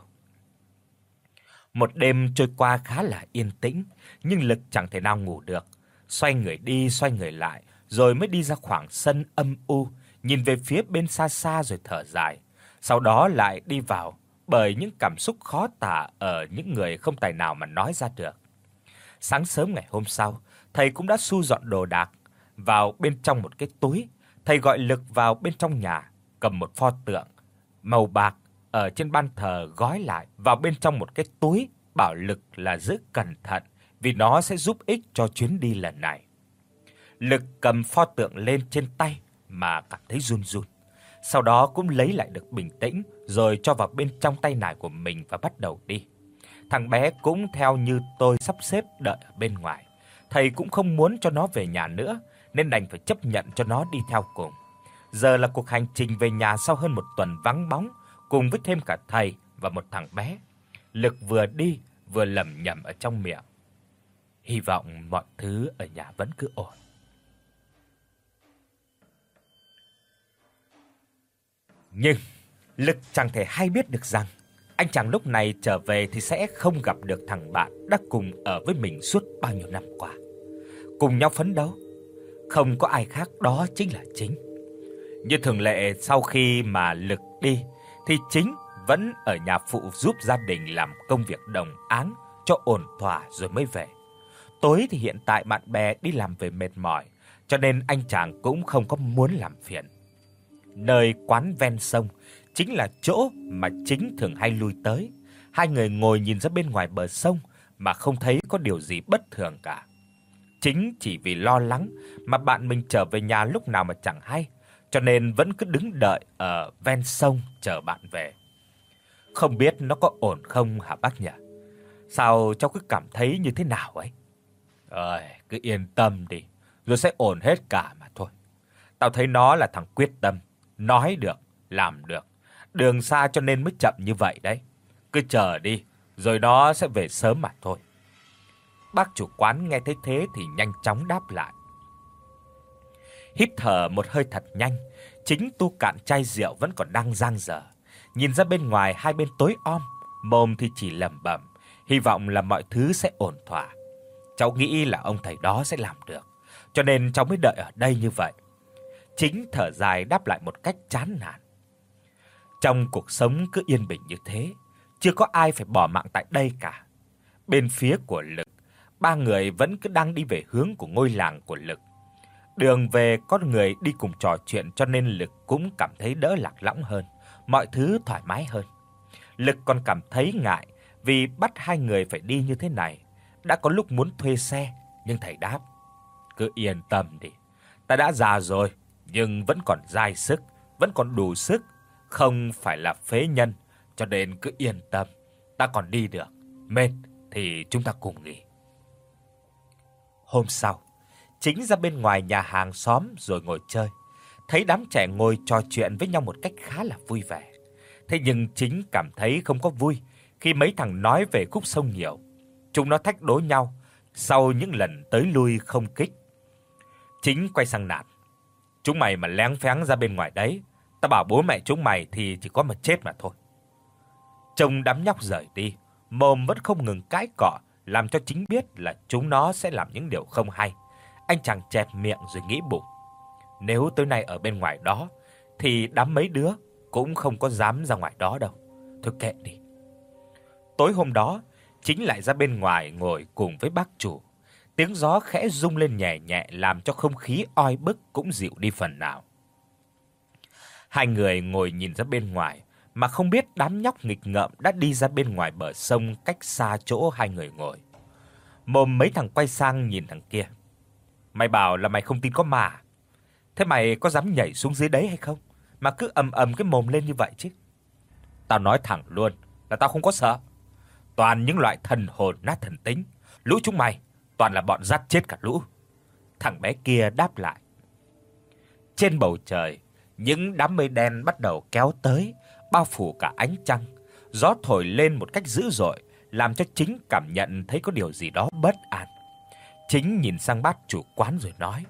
Speaker 1: Một đêm trôi qua khá là yên tĩnh, nhưng Lực chẳng thể nào ngủ được. Xoay người đi xoay người lại, rồi mới đi ra khoảng sân âm u, nhìn về phía bên xa xa rồi thở dài. Sau đó lại đi vào, bởi những cảm xúc khó tả ở những người không tài nào mà nói ra được. Sáng sớm ngày hôm sau, thầy cũng đã thu dọn đồ đạc vào bên trong một cái túi. Thầy gọi Lực vào bên trong nhà, cầm một pho tượng màu bạc ở trên ban thờ gói lại vào bên trong một cái túi bảo Lực là giữ cẩn thận vì nó sẽ giúp ích cho chuyến đi lần này. Lực cầm pho tượng lên trên tay mà cảm thấy run run. Sau đó cũng lấy lại được bình tĩnh rồi cho vào bên trong tay nải của mình và bắt đầu đi. Thằng bé cũng theo như tôi sắp xếp đợi ở bên ngoài. Thầy cũng không muốn cho nó về nhà nữa nên đành phải chấp nhận cho nó đi theo cùng. Giờ là cuộc hành trình về nhà sau hơn một tuần vắng bóng, cùng với thêm cả thầy và một thằng bé. Lực vừa đi vừa lẩm nhẩm ở trong miệng: hy vọng mọi thứ ở nhà vẫn cứ ổn. Nhưng Lực chẳng thể hay biết được rằng anh chàng lúc này trở về thì sẽ không gặp được thằng bạn đã cùng ở với mình suốt bao nhiêu năm qua, cùng nhau phấn đấu. Không có ai khác, đó chính là Chính. Như thường lệ, sau khi mà Lực đi thì Chính vẫn ở nhà phụ giúp gia đình làm công việc đồng áng cho ổn thỏa rồi mới về. Tối thì hiện tại bạn bè đi làm về mệt mỏi, cho nên anh chàng cũng không có muốn làm phiền. Nơi quán ven sông chính là chỗ mà Chính thường hay lui tới. Hai người ngồi nhìn ra bên ngoài bờ sông mà không thấy có điều gì bất thường cả. Chính chỉ vì lo lắng mà bạn mình trở về nhà lúc nào mà chẳng hay, cho nên vẫn cứ đứng đợi ở ven sông chờ bạn về. Không biết nó có ổn không hả bác nhỉ? Sao cháu cứ cảm thấy như thế nào ấy? Cứ yên tâm đi, rồi sẽ ổn hết cả mà thôi. Tao thấy nó là thằng quyết tâm, nói được, làm được. Đường xa cho nên mới chậm như vậy đấy. Cứ chờ đi, rồi nó sẽ về sớm mà thôi. Bác chủ quán nghe thấy thế thì nhanh chóng đáp lại. Hít thở một hơi thật nhanh, Chính tu cạn chai rượu vẫn còn đang dang dở. Nhìn ra bên ngoài hai bên tối om, mồm thì chỉ lẩm bẩm, hy vọng là mọi thứ sẽ ổn thỏa. Cháu nghĩ là ông thầy đó sẽ làm được, cho nên cháu mới đợi ở đây như vậy. Chính thở dài đáp lại một cách chán nản. Trong cuộc sống cứ yên bình như thế, chưa có ai phải bỏ mạng tại đây cả. Bên phía của Lực, ba người vẫn cứ đang đi về hướng của ngôi làng của Lực. Đường về có người đi cùng trò chuyện cho nên Lực cũng cảm thấy đỡ lạc lõng hơn, mọi thứ thoải mái hơn. Lực còn cảm thấy ngại vì bắt hai người phải đi như thế này. Đã có lúc muốn thuê xe, nhưng thầy đáp: cứ yên tâm đi, ta đã già rồi nhưng vẫn còn dai sức, vẫn còn đủ sức, không phải là phế nhân, cho nên cứ yên tâm, ta còn đi được, mệt thì chúng ta cùng nghỉ. Hôm sau, Chính ra bên ngoài nhà hàng xóm rồi ngồi chơi. Thấy đám trẻ ngồi trò chuyện với nhau một cách khá là vui vẻ. Thế nhưng Chính cảm thấy không có vui khi mấy thằng nói về khúc sông nhiều. Chúng nó thách đố nhau sau những lần tới lui không kích. Chính quay sang nạt: chúng mày mà lén phén ra bên ngoài đấy, tao bảo bố mẹ chúng mày thì chỉ có mà chết mà thôi. Trông đám nhóc rời đi, mồm vẫn không ngừng cãi cọ, làm cho Chính biết là chúng nó sẽ làm những điều không hay. Anh chàng chẹp miệng rồi nghĩ bụng: nếu tối nay ở bên ngoài đó thì đám mấy đứa cũng không có dám ra ngoài đó đâu. Thôi kệ đi. Tối hôm đó, Chính lại ra bên ngoài ngồi cùng với bác chủ. Tiếng gió khẽ rung lên nhẹ nhẹ làm cho không khí oi bức cũng dịu đi phần nào. Hai người ngồi nhìn ra bên ngoài mà không biết đám nhóc nghịch ngợm đã đi ra bên ngoài bờ sông cách xa chỗ hai người ngồi. Mồm mấy thằng quay sang nhìn thằng kia: mày bảo là mày không tin có ma. Thế mày có dám nhảy xuống dưới đấy hay không? Mà cứ ầm ầm cái mồm lên như vậy chứ. Tao nói thẳng luôn là tao không có sợ. Toàn những loại thần hồn nát thần tính. Lũ chúng mày toàn là bọn dắt chết cả lũ. Thằng bé kia đáp lại. Trên bầu trời, những đám mây đen bắt đầu kéo tới, bao phủ cả ánh trăng. Gió thổi lên một cách dữ dội, làm cho Chính cảm nhận thấy có điều gì đó bất an. Chính nhìn sang bác chủ quán rồi nói: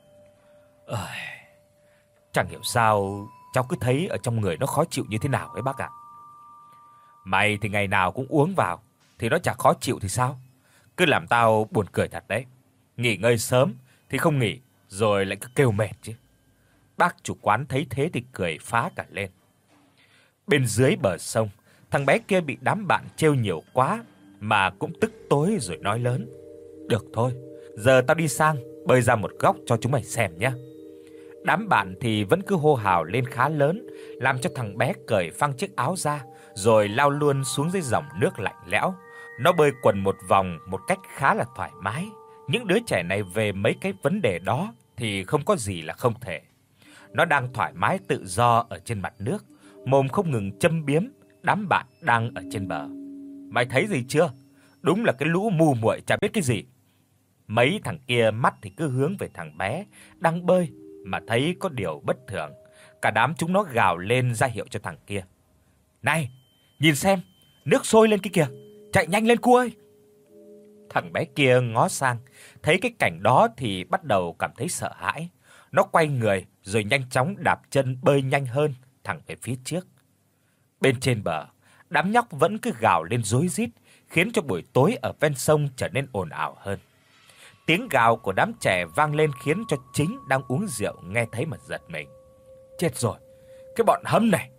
Speaker 1: chẳng hiểu sao cháu cứ thấy ở trong người nó khó chịu như thế nào ấy bác ạ. Mày thì ngày nào cũng uống vào thì nó chả khó chịu thì sao? Cứ làm tao buồn cười thật đấy. Nghỉ ngơi sớm thì không nghỉ, rồi lại cứ kêu mệt chứ. Bác chủ quán thấy thế thì cười phá cả lên. Bên dưới bờ sông, thằng bé kia bị đám bạn trêu nhiều quá mà cũng tức tối rồi nói lớn: được thôi, giờ tao đi sang bơi ra một góc cho chúng mày xem nhé. Đám bạn thì vẫn cứ hô hào lên khá lớn, làm cho thằng bé cởi phăng chiếc áo ra rồi lao luôn xuống dưới dòng nước lạnh lẽo. Nó bơi quần một vòng một cách khá là thoải mái. Những đứa trẻ này về mấy cái vấn đề đó thì không có gì là không thể. Nó đang thoải mái tự do ở trên mặt nước, mồm không ngừng châm biếm đám bạn đang ở trên bờ. Mày thấy gì chưa? Đúng là cái lũ mù muội chả biết cái gì. Mấy thằng kia mắt thì cứ hướng về thằng bé đang bơi mà thấy có điều bất thường. Cả đám chúng nó gào lên ra hiệu cho thằng kia. "Này, nhìn xem, nước sôi lên kia kìa, chạy nhanh lên cu ơi." Thằng bé kia ngó sang, thấy cái cảnh đó thì bắt đầu cảm thấy sợ hãi. Nó quay người rồi nhanh chóng đạp chân bơi nhanh hơn thẳng về phía trước. Bên trên bờ, đám nhóc vẫn cứ gào lên rối rít, khiến cho buổi tối ở ven sông trở nên ồn ào hơn. Tiếng gào của đám trẻ vang lên khiến cho Chính đang uống rượu nghe thấy mà giật mình. Chết rồi, cái bọn hâm này.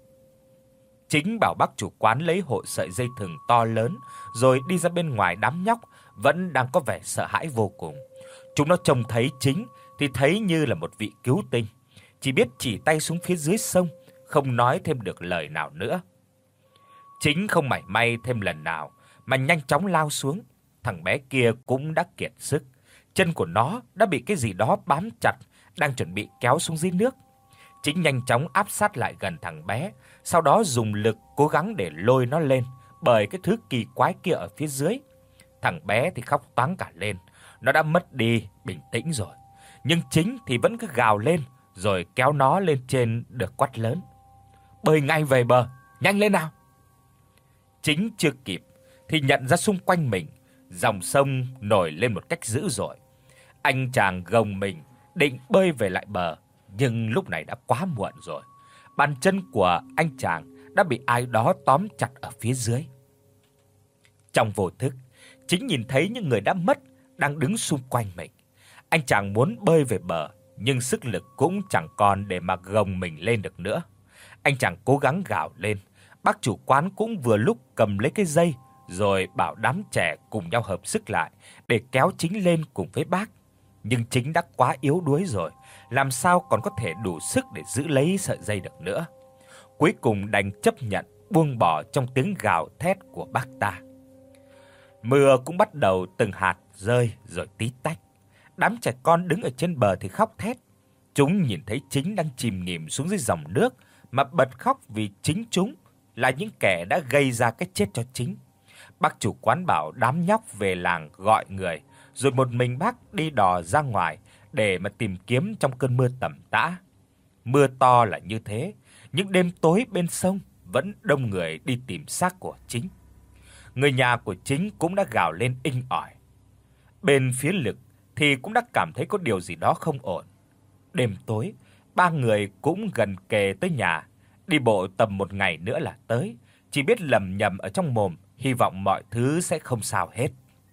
Speaker 1: Chính bảo bác chủ quán lấy hộ sợi dây thừng to lớn rồi đi ra bên ngoài. Đám nhóc vẫn đang có vẻ sợ hãi vô cùng. Chúng nó trông thấy Chính thì thấy như là một vị cứu tinh, chỉ biết chỉ tay xuống phía dưới sông, không nói thêm được lời nào nữa. Chính không mảy may thêm lần nào mà nhanh chóng lao xuống. Thằng bé kia cũng đã kiệt sức, chân của nó đã bị cái gì đó bám chặt, đang chuẩn bị kéo xuống dưới nước. Chính nhanh chóng áp sát lại gần thằng bé, sau đó dùng lực cố gắng để lôi nó lên bởi cái thứ kỳ quái kia ở phía dưới. Thằng bé thì khóc toáng cả lên, nó đã mất đi bình tĩnh rồi. Nhưng Chính thì vẫn cứ gào lên rồi kéo nó lên trên được quát lớn. "Bơi ngay về bờ, nhanh lên nào." Chính chưa kịp thì nhận ra xung quanh mình dòng sông nổi lên một cách dữ dội. Anh chàng gồng mình định bơi về lại bờ, nhưng lúc này đã quá muộn rồi. Bàn chân của anh chàng đã bị ai đó tóm chặt ở phía dưới. Trong vô thức, Chính nhìn thấy những người đã mất đang đứng xung quanh mình. Anh chàng muốn bơi về bờ, nhưng sức lực cũng chẳng còn để mà gồng mình lên được nữa. Anh chàng cố gắng gào lên. Bác chủ quán cũng vừa lúc cầm lấy cái dây rồi bảo đám trẻ cùng nhau hợp sức lại để kéo Chính lên cùng với bác. Nhưng Chính đã quá yếu đuối rồi, làm sao còn có thể đủ sức để giữ lấy sợi dây được nữa. Cuối cùng đành chấp nhận buông bỏ trong tiếng gào thét của bác ta. Mưa cũng bắt đầu từng hạt rơi rồi tí tách. Đám trẻ con đứng ở trên bờ thì khóc thét. Chúng nhìn thấy Chính đang chìm nghỉm xuống dưới dòng nước mà bật khóc vì chính chúng là những kẻ đã gây ra cái chết cho Chính. Bác chủ quán bảo đám nhóc về làng gọi người, rồi một mình bác đi đò ra ngoài để mà tìm kiếm trong cơn mưa tầm tã. Mưa to là như thế, những đêm tối bên sông vẫn đông người đi tìm xác của Chính. Người nhà của Chính cũng đã gào lên inh ỏi. Bên phía Lực thì cũng đã cảm thấy có điều gì đó không ổn. Đêm tối, ba người cũng gần kề tới nhà, đi bộ tầm một ngày nữa là tới, chỉ biết lẩm nhẩm ở trong mồm, hy vọng mọi thứ sẽ không sao hết.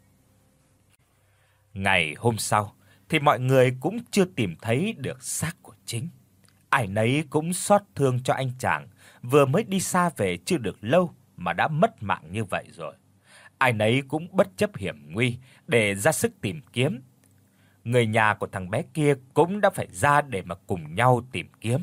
Speaker 1: Ngày hôm sau thì mọi người cũng chưa tìm thấy được xác của Chính. Ai nấy cũng xót thương cho anh chàng vừa mới đi xa về chưa được lâu mà đã mất mạng như vậy rồi. Ai nấy cũng bất chấp hiểm nguy để ra sức tìm kiếm. Người nhà của thằng bé kia cũng đã phải ra để mà cùng nhau tìm kiếm.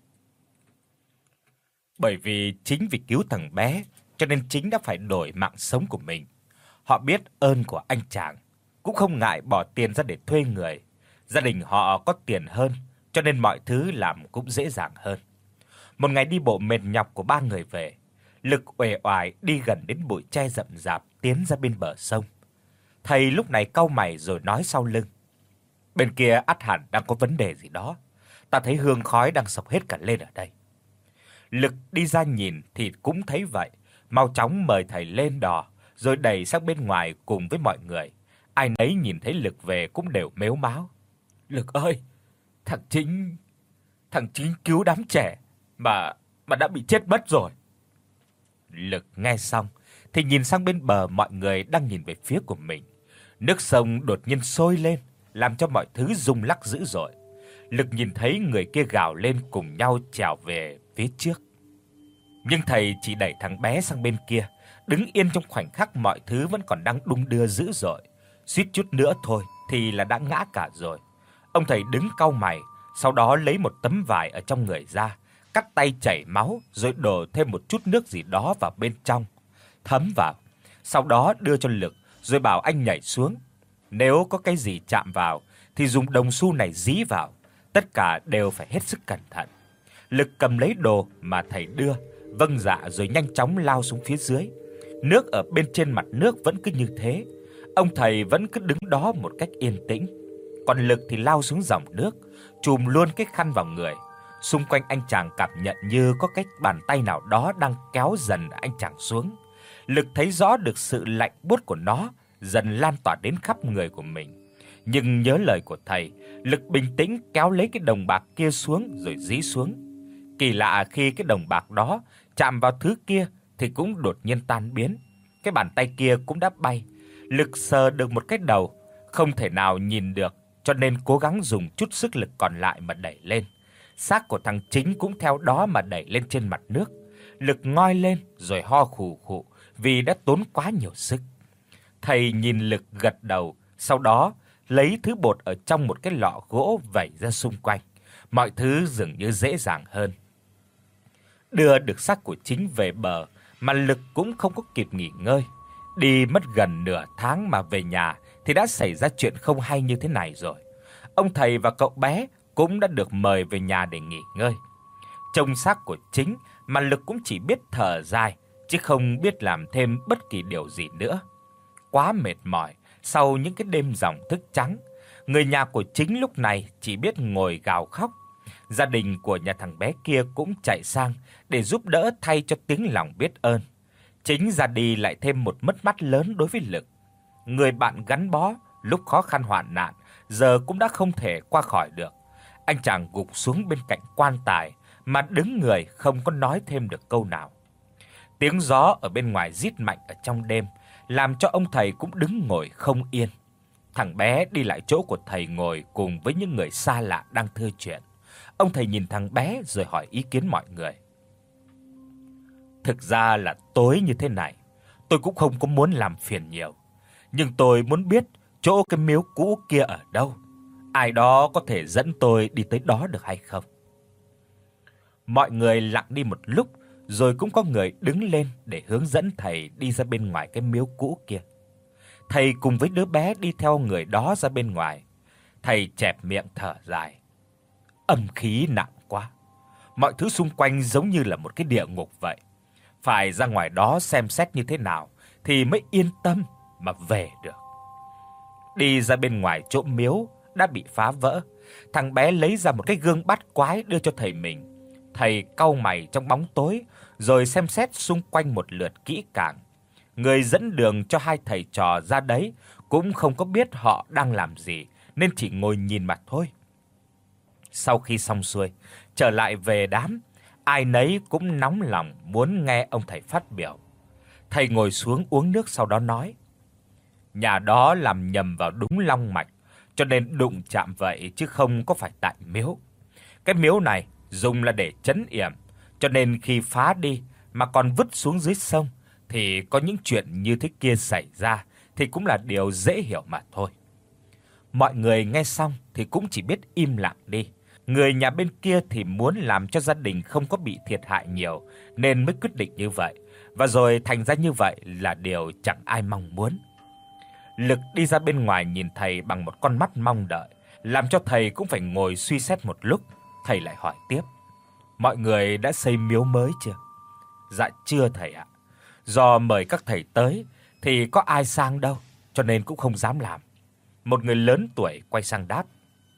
Speaker 1: Bởi vì chính vì cứu thằng bé cho nên Chính đã phải đổi mạng sống của mình. Họ biết ơn của anh chàng, cũng không ngại bỏ tiền ra để thuê người. Gia đình họ có tiền hơn, cho nên mọi thứ làm cũng dễ dàng hơn. Một ngày đi bộ mệt nhọc của ba người về, Lực uể oải đi gần đến bụi tre rậm rạp tiến ra bên bờ sông. Thầy lúc này cau mày rồi nói sau lưng: "Bên kia ắt hẳn đang có vấn đề gì đó. Ta thấy hương khói đang sộc hết cả lên ở đây." Lực đi ra nhìn thì cũng thấy vậy, mau chóng mời thầy lên đò rồi đẩy sang bên ngoài cùng với mọi người. Ai nấy nhìn thấy Lực về cũng đều mếu máo. "Lực ơi, thằng Chính cứu đám trẻ mà đã bị chết mất rồi." Lực nghe xong thì nhìn sang bên bờ, mọi người đang nhìn về phía của mình. Nước sông đột nhiên sôi lên, làm cho mọi thứ rung lắc dữ dội. Lực nhìn thấy người kia gào lên cùng nhau trèo về phía trước. Nhưng thầy chỉ đẩy thằng bé sang bên kia, đứng yên trong khoảnh khắc mọi thứ vẫn còn đang đung đưa dữ dội. Suýt chút nữa thôi thì là đã ngã cả rồi. Ông thầy đứng cau mày, sau đó lấy một tấm vải ở trong người ra, cắt tay chảy máu rồi đổ thêm một chút nước gì đó vào bên trong, thấm vào. sau đó đưa cho Lực rồi bảo anh nhảy xuống. Nếu có cái gì chạm vào thì dùng đồng xu này dí vào, tất cả đều phải hết sức cẩn thận. Lực cầm lấy đồ mà thầy đưa, vâng dạ rồi nhanh chóng lao xuống phía dưới. Nước ở bên trên mặt nước vẫn cứ như thế, ông thầy vẫn cứ đứng đó một cách yên tĩnh. Còn Lực thì lao xuống dòng nước, chùm luôn cái khăn vào người. Xung quanh anh chàng cảm nhận như có cái bàn tay nào đó đang kéo dần anh chàng xuống. Lực thấy rõ được sự lạnh buốt của nó dần lan tỏa đến khắp người của mình. Nhưng nhớ lời của thầy, Lực bình tĩnh kéo lấy cái đồng bạc kia xuống rồi dí xuống. Kỳ lạ khi cái đồng bạc đó chạm vào thứ kia thì cũng đột nhiên tan biến. Cái bàn tay kia cũng đã bay. Lực sờ được một cái đầu, không thể nào nhìn được, cho nên cố gắng dùng chút sức lực còn lại mà đẩy lên. Xác của thằng Chính cũng theo đó mà đẩy lên trên mặt nước. Lực ngoi lên rồi ho khù khụ vì đã tốn quá nhiều sức. Thầy nhìn Lực gật đầu, sau đó lấy thứ bột ở trong một cái lọ gỗ vẩy ra xung quanh. Mọi thứ dường như dễ dàng hơn. Đưa được xác của Chính về bờ mà Lực cũng không có kịp nghỉ ngơi. Đi mất gần nửa tháng mà về nhà thì đã xảy ra chuyện không hay như thế này rồi. Ông thầy và cậu bé cũng đã được mời về nhà để nghỉ ngơi. Trông xác của Chính mà Lực cũng chỉ biết thở dài chứ không biết làm thêm bất kỳ điều gì nữa. Quá mệt mỏi sau những cái đêm ròng thức trắng, người nhà của Chính lúc này chỉ biết ngồi gào khóc. Gia đình của nhà thằng bé kia cũng chạy sang để giúp đỡ thay cho tiếng lòng biết ơn. Chính ra đi lại thêm một mất mát lớn đối với Lực. Người bạn gắn bó lúc khó khăn hoạn nạn giờ cũng đã không thể qua khỏi được. Anh chàng gục xuống bên cạnh quan tài mà đứng người không có nói thêm được câu nào. Tiếng gió ở bên ngoài rít mạnh ở trong đêm, làm cho ông thầy cũng đứng ngồi không yên. Thằng bé đi lại chỗ của thầy ngồi cùng với những người xa lạ đang thưa chuyện. Ông thầy nhìn thằng bé rồi hỏi ý kiến mọi người. Thực ra là tối như thế này, tôi cũng không có muốn làm phiền nhiều, nhưng tôi muốn biết chỗ cái miếu cũ kia ở đâu. Ai đó có thể dẫn tôi đi tới đó được hay không? Mọi người lặng đi một lúc, rồi cũng có người đứng lên để hướng dẫn thầy đi ra bên ngoài cái miếu cũ kia. Thầy cùng với đứa bé đi theo người đó ra bên ngoài. Thầy chẹp miệng thở dài. Âm khí nặng quá. Mọi thứ xung quanh giống như là một cái địa ngục vậy. Phải ra ngoài đó xem xét như thế nào thì mới yên tâm mà về được. Đi ra bên ngoài chỗ miếu đã bị phá vỡ, thằng bé lấy ra một cái gương bát quái đưa cho thầy mình. Thầy cau mày trong bóng tối rồi xem xét xung quanh một lượt kỹ càng. Người dẫn đường cho hai thầy trò ra đấy cũng không có biết họ đang làm gì nên chỉ ngồi nhìn mà thôi. Sau khi xong xuôi, trở lại về đám, ai nấy cũng nóng lòng muốn nghe ông thầy phát biểu. Thầy ngồi xuống uống nước sau đó nói: Nhà đó làm nhầm vào đúng long mạch, cho nên đụng chạm vậy chứ không có phải tại miếu. Cái miếu này dùng là để trấn yểm, cho nên khi phá đi mà còn vứt xuống dưới sông thì có những chuyện như thế kia xảy ra thì cũng là điều dễ hiểu mà thôi. Mọi người nghe xong thì cũng chỉ biết im lặng đi. Người nhà bên kia thì muốn làm cho gia đình không có bị thiệt hại nhiều nên mới quyết định như vậy, và rồi thành ra như vậy là điều chẳng ai mong muốn. Lực đi ra bên ngoài nhìn thầy bằng một con mắt mong đợi, làm cho thầy cũng phải ngồi suy xét một lúc. Thầy lại hỏi tiếp: Mọi người đã xây miếu mới chưa? Dạ chưa thầy ạ. Do mời các thầy tới thì có ai sang đâu, cho nên cũng không dám làm. Một người lớn tuổi quay sang đáp.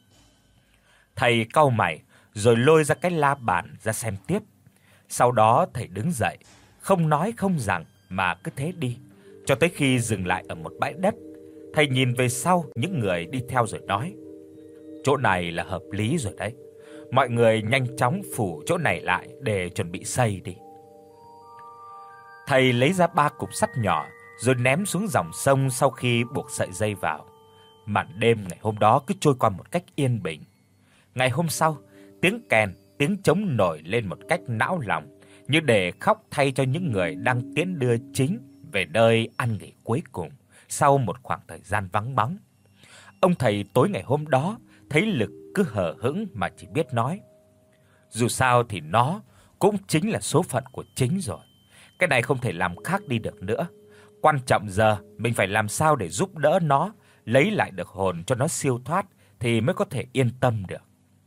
Speaker 1: Thầy cau mày rồi lôi ra cái la bàn ra xem tiếp. Sau đó thầy đứng dậy, không nói không rằng mà cứ thế đi, cho tới khi dừng lại ở một bãi đất. Thầy nhìn về sau những người đi theo rồi nói: Chỗ này là hợp lý rồi đấy. Mọi người nhanh chóng phủ chỗ này lại để chuẩn bị xây đi. Thầy lấy ra 3 cục sắt nhỏ rồi ném xuống dòng sông sau khi buộc sợi dây vào. Màn đêm ngày hôm đó cứ trôi qua một cách yên bình. Ngày hôm sau, tiếng kèn, tiếng trống nổi lên một cách não lòng, như để khóc thay cho những người đang tiễn đưa Chính về nơi an nghỉ cuối cùng sau một khoảng thời gian vắng bóng. Ông thầy tối ngày hôm đó thấy Lực cứ hờ hững mà chỉ biết nói: Dù sao thì nó cũng chính là số phận của Chính rồi. Cái này không thể làm khác đi được nữa. Quan trọng giờ mình phải làm sao để giúp đỡ nó lấy lại được hồn cho nó siêu thoát thì mới có thể yên tâm được.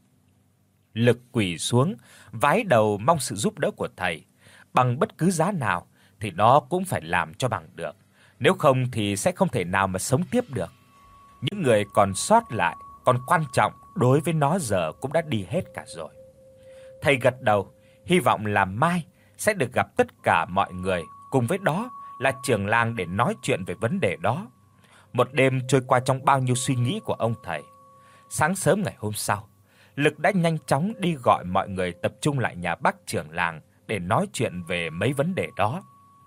Speaker 1: Lực quỳ xuống, vái đầu mong sự giúp đỡ của thầy, bằng bất cứ giá nào thì nó cũng phải làm cho bằng được, nếu không thì sẽ không thể nào mà sống tiếp được. Những người còn sót lại, còn quan trọng đối với nó giờ cũng đã đi hết cả rồi. Thầy gật đầu, hy vọng là mai sẽ được gặp tất cả mọi người, cùng với đó là trưởng làng để nói chuyện về vấn đề đó. Một đêm trôi qua trong bao nhiêu suy nghĩ của ông thầy. Sáng sớm ngày hôm sau, Lực đã nhanh chóng đi gọi mọi người tập trung lại nhà bác trưởng làng để nói chuyện về mấy vấn đề đó.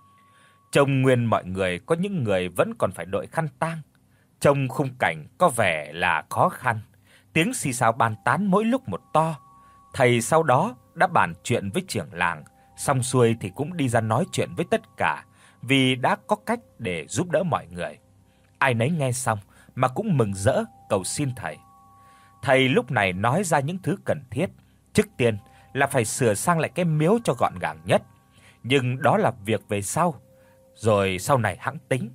Speaker 1: Trông nguyên mọi người có những người vẫn còn phải đội khăn tang, trông khung cảnh có vẻ là khó khăn. Tiếng xì xào bàn tán mỗi lúc một to. Thầy sau đó đã bàn chuyện với trưởng làng, xong xuôi thì cũng đi ra nói chuyện với tất cả, vì đã có cách để giúp đỡ mọi người. Ai nấy nghe xong mà cũng mừng rỡ cầu xin thầy. Thầy lúc này nói ra những thứ cần thiết, trước tiên là phải sửa sang lại cái miếu cho gọn gàng nhất, nhưng đó là việc về sau, rồi sau này hẵng tính.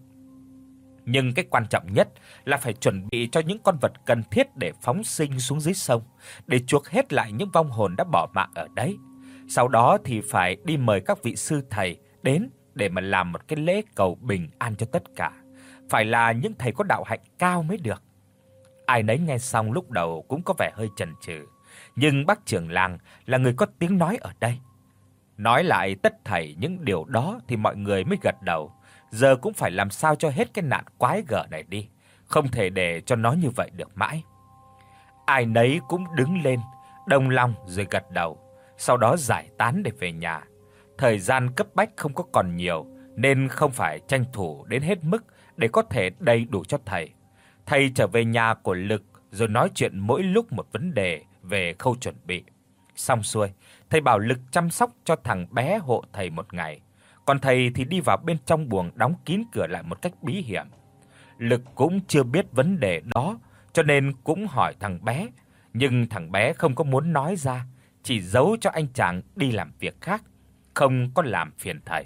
Speaker 1: Nhưng cái quan trọng nhất là phải chuẩn bị cho những con vật cần thiết để phóng sinh xuống dưới sông, để chuộc hết lại những vong hồn đã bỏ mạng ở đấy. Sau đó thì phải đi mời các vị sư thầy đến để mà làm một cái lễ cầu bình an cho tất cả, phải là những thầy có đạo hạnh cao mới được. Ai nấy nghe xong lúc đầu cũng có vẻ hơi chần chừ, nhưng bác trưởng làng là người có tiếng nói ở đây. Nói lại tất thảy những điều đó thì mọi người mới gật đầu. Giờ cũng phải làm sao cho hết cái nạn quái gở này đi, không thể để cho nó như vậy được mãi. Ai nấy cũng đứng lên, đồng lòng rồi gật đầu, sau đó giải tán để về nhà. Thời gian cấp bách không có còn nhiều nên không phải tranh thủ đến hết mức để có thể đầy đủ cho thầy. Thầy trở về nhà của Lực rồi nói chuyện mỗi lúc một vấn đề về khâu chuẩn bị. Xong xuôi, thầy bảo Lực chăm sóc cho thằng bé hộ thầy một ngày, còn thầy thì đi vào bên trong buồng đóng kín cửa lại một cách bí hiểm. Lực cũng chưa biết vấn đề đó, cho nên cũng hỏi thằng bé, nhưng thằng bé không có muốn nói ra, chỉ giấu cho anh chàng đi làm việc khác, không có làm phiền thầy.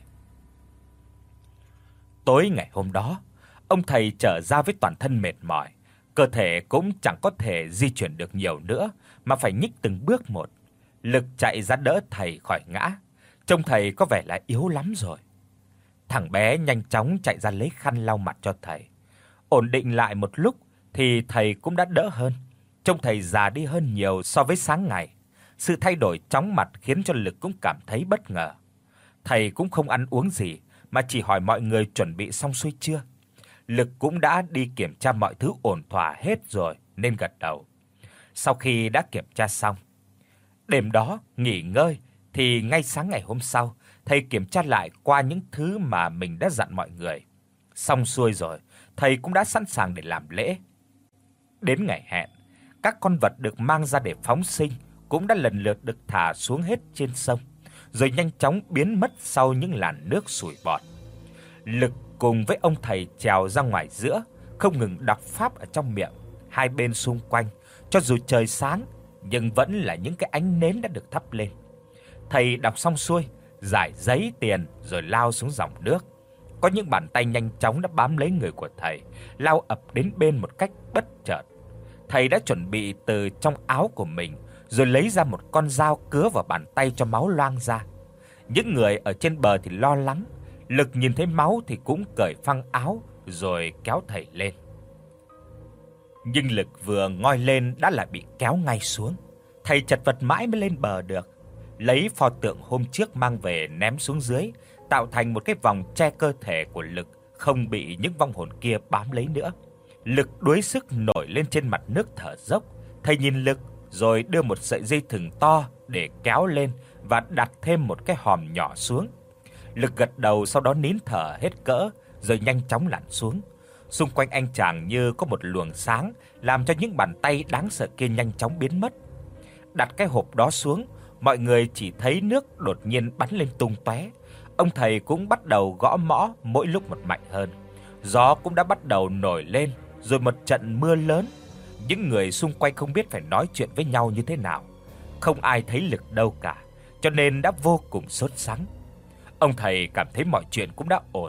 Speaker 1: Tối ngày hôm đó, ông thầy trở ra với toàn thân mệt mỏi, cơ thể cũng chẳng có thể di chuyển được nhiều nữa mà phải nhích từng bước một. Lực chạy ra đỡ thầy khỏi ngã, trông thầy có vẻ là yếu lắm rồi. Thằng bé nhanh chóng chạy ra lấy khăn lau mặt cho thầy. Ổn định lại một lúc thì thầy cũng đã đỡ hơn, trông thầy già đi hơn nhiều so với sáng ngày. Sự thay đổi chóng mặt khiến cho Lực cũng cảm thấy bất ngờ. Thầy cũng không ăn uống gì mà chỉ hỏi mọi người chuẩn bị xong xuôi chưa. Lực cũng đã đi kiểm tra mọi thứ ổn thỏa hết rồi nên gật đầu. Sau khi đã kiểm tra xong, đêm đó nghỉ ngơi thì ngay sáng ngày hôm sau, thầy kiểm tra lại qua những thứ mà mình đã dặn mọi người. Xong xuôi rồi, thầy cũng đã sẵn sàng để làm lễ. Đến ngày hẹn, các con vật được mang ra để phóng sinh cũng đã lần lượt được thả xuống hết trên sông, rồi nhanh chóng biến mất sau những làn nước sủi bọt. Lực cùng với ông thầy trèo ra ngoài giữa, không ngừng đọc pháp ở trong miệng. Hai bên xung quanh, cho dù trời sáng nhưng vẫn là những cái ánh nến đã được thắp lên. Thầy đọc xong xuôi, giải giấy tiền rồi lao xuống dòng nước. Có những bàn tay nhanh chóng đã bám lấy người của thầy, lao ập đến bên một cách bất chợt. Thầy đã chuẩn bị từ trong áo của mình, rồi lấy ra một con dao cứa vào bàn tay cho máu loang ra. Những người ở trên bờ thì lo lắng, Lực nhìn thấy máu thì cũng cởi phăng áo rồi kéo thầy lên. Nhưng Lực vừa ngoi lên đã lại bị kéo ngay xuống. Thầy chật vật mãi mới lên bờ được, lấy pho tượng hôm trước mang về ném xuống dưới, tạo thành một cái vòng che cơ thể của Lực không bị những vong hồn kia bám lấy nữa. Lực đuối sức nổi lên trên mặt nước thở dốc. Thầy nhìn Lực rồi đưa một sợi dây thừng to để kéo lên và đặt thêm một cái hòm nhỏ xuống. Lực gật đầu, sau đó nín thở hết cỡ rồi nhanh chóng lặn xuống. Xung quanh anh chàng như có một luồng sáng làm cho những bàn tay đáng sợ kia nhanh chóng biến mất. Đặt cái hộp đó xuống, mọi người chỉ thấy nước đột nhiên bắn lên tung tóe. Ông thầy cũng bắt đầu gõ mõ mỗi lúc một mạnh hơn. Gió cũng đã bắt đầu nổi lên, rồi một trận mưa lớn. Những người xung quanh không biết phải nói chuyện với nhau như thế nào. Không ai thấy Lực đâu cả, cho nên đã vô cùng sốt sắng. Ông thầy cảm thấy mọi chuyện cũng đã ổn,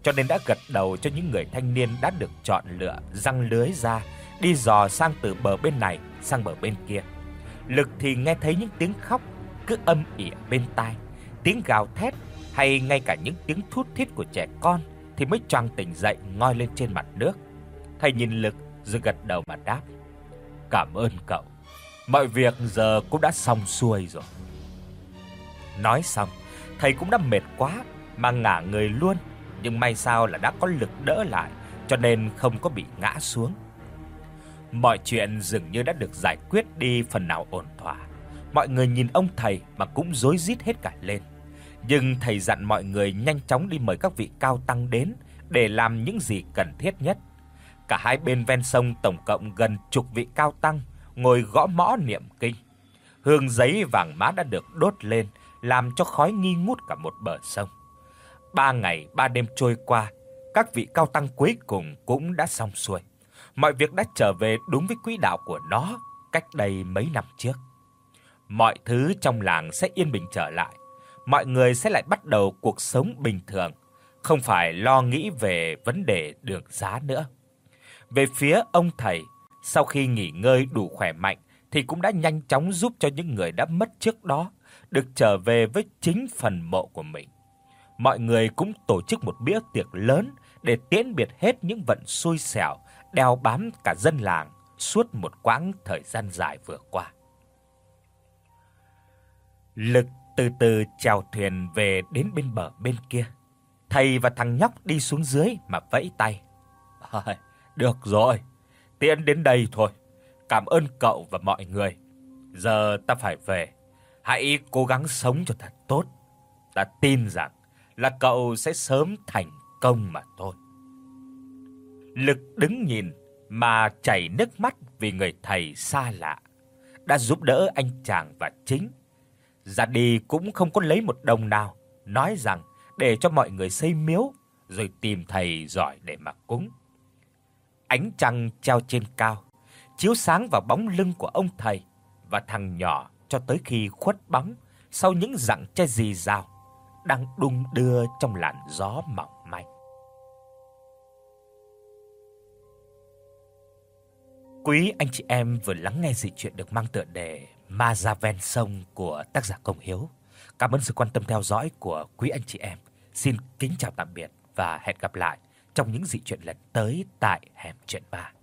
Speaker 1: cho nên đã gật đầu cho những người thanh niên đã được chọn lựa giăng lưới ra, đi dò sang từ bờ bên này sang bờ bên kia. Lực thì nghe thấy những tiếng khóc cứ âm ỉ bên tai, tiếng gào thét hay ngay cả những tiếng thút thít của trẻ con thì mới choàng tỉnh dậy ngoi lên trên mặt nước. Thầy nhìn Lực rồi gật đầu mà đáp: "Cảm ơn cậu. Mọi việc giờ cũng đã xong xuôi rồi." Nói xong, thầy cũng đã mệt quá mà ngả người luôn, nhưng may sao là đã có Lực đỡ lại, cho nên không có bị ngã xuống. Mọi chuyện dường như đã được giải quyết đi phần nào ổn thỏa. Mọi người nhìn ông thầy mà cũng rối rít hết cả lên. Nhưng thầy dặn mọi người nhanh chóng đi mời các vị cao tăng đến để làm những gì cần thiết nhất. Cả hai bên ven sông tổng cộng gần chục vị cao tăng ngồi gõ mõ niệm kinh. Hương giấy vàng mã đã được đốt lên, làm cho khói nghi ngút cả một bờ sông. 3 ngày 3 đêm trôi qua, các vị cao tăng cuối cùng cũng đã xong xuôi. Mọi việc đã trở về đúng với quỹ đạo của nó cách đây mấy năm trước. Mọi thứ trong làng sẽ yên bình trở lại. Mọi người sẽ lại bắt đầu cuộc sống bình thường, không phải lo nghĩ về vấn đề đường xá nữa. Về phía ông thầy, sau khi nghỉ ngơi đủ khỏe mạnh thì cũng đã nhanh chóng giúp cho những người đã mất trước đó được trở về với chính phần mộ của mình. Mọi người cũng tổ chức một bữa tiệc lớn để tiễn biệt hết những vận xui xẻo đeo bám cả dân làng suốt một quãng thời gian dài vừa qua. Lực từ từ chèo thuyền về đến bên bờ bên kia. Thầy và thằng nhóc đi xuống dưới mà vẫy tay. "Được rồi, tiễn đến đây thôi. Cảm ơn cậu và mọi người. Giờ ta phải về. Hãy cố gắng sống cho thật tốt. Ta tin rằng là cậu sẽ sớm thành công mà thôi." Lực đứng nhìn mà chảy nước mắt vì người thầy xa lạ đã giúp đỡ anh chàng và Chính. Ra đi cũng không có lấy một đồng nào, nói rằng để cho mọi người xây miếu rồi tìm thầy giỏi để mà cúng. Ánh trăng treo trên cao, chiếu sáng vào bóng lưng của ông thầy và thằng nhỏ cho tới khi khuất bóng sau những rặng tre rì rào đang đung đưa trong làn gió mỏng manh. Quý anh chị em vừa lắng nghe dị truyện được mang tựa đề Ma Ra Ven Sông của tác giả Công Hiếu. Cảm ơn sự quan tâm theo dõi của quý anh chị em. Xin kính chào tạm biệt và hẹn gặp lại trong những dị truyện lần tới tại Hẻm Truyện Ma.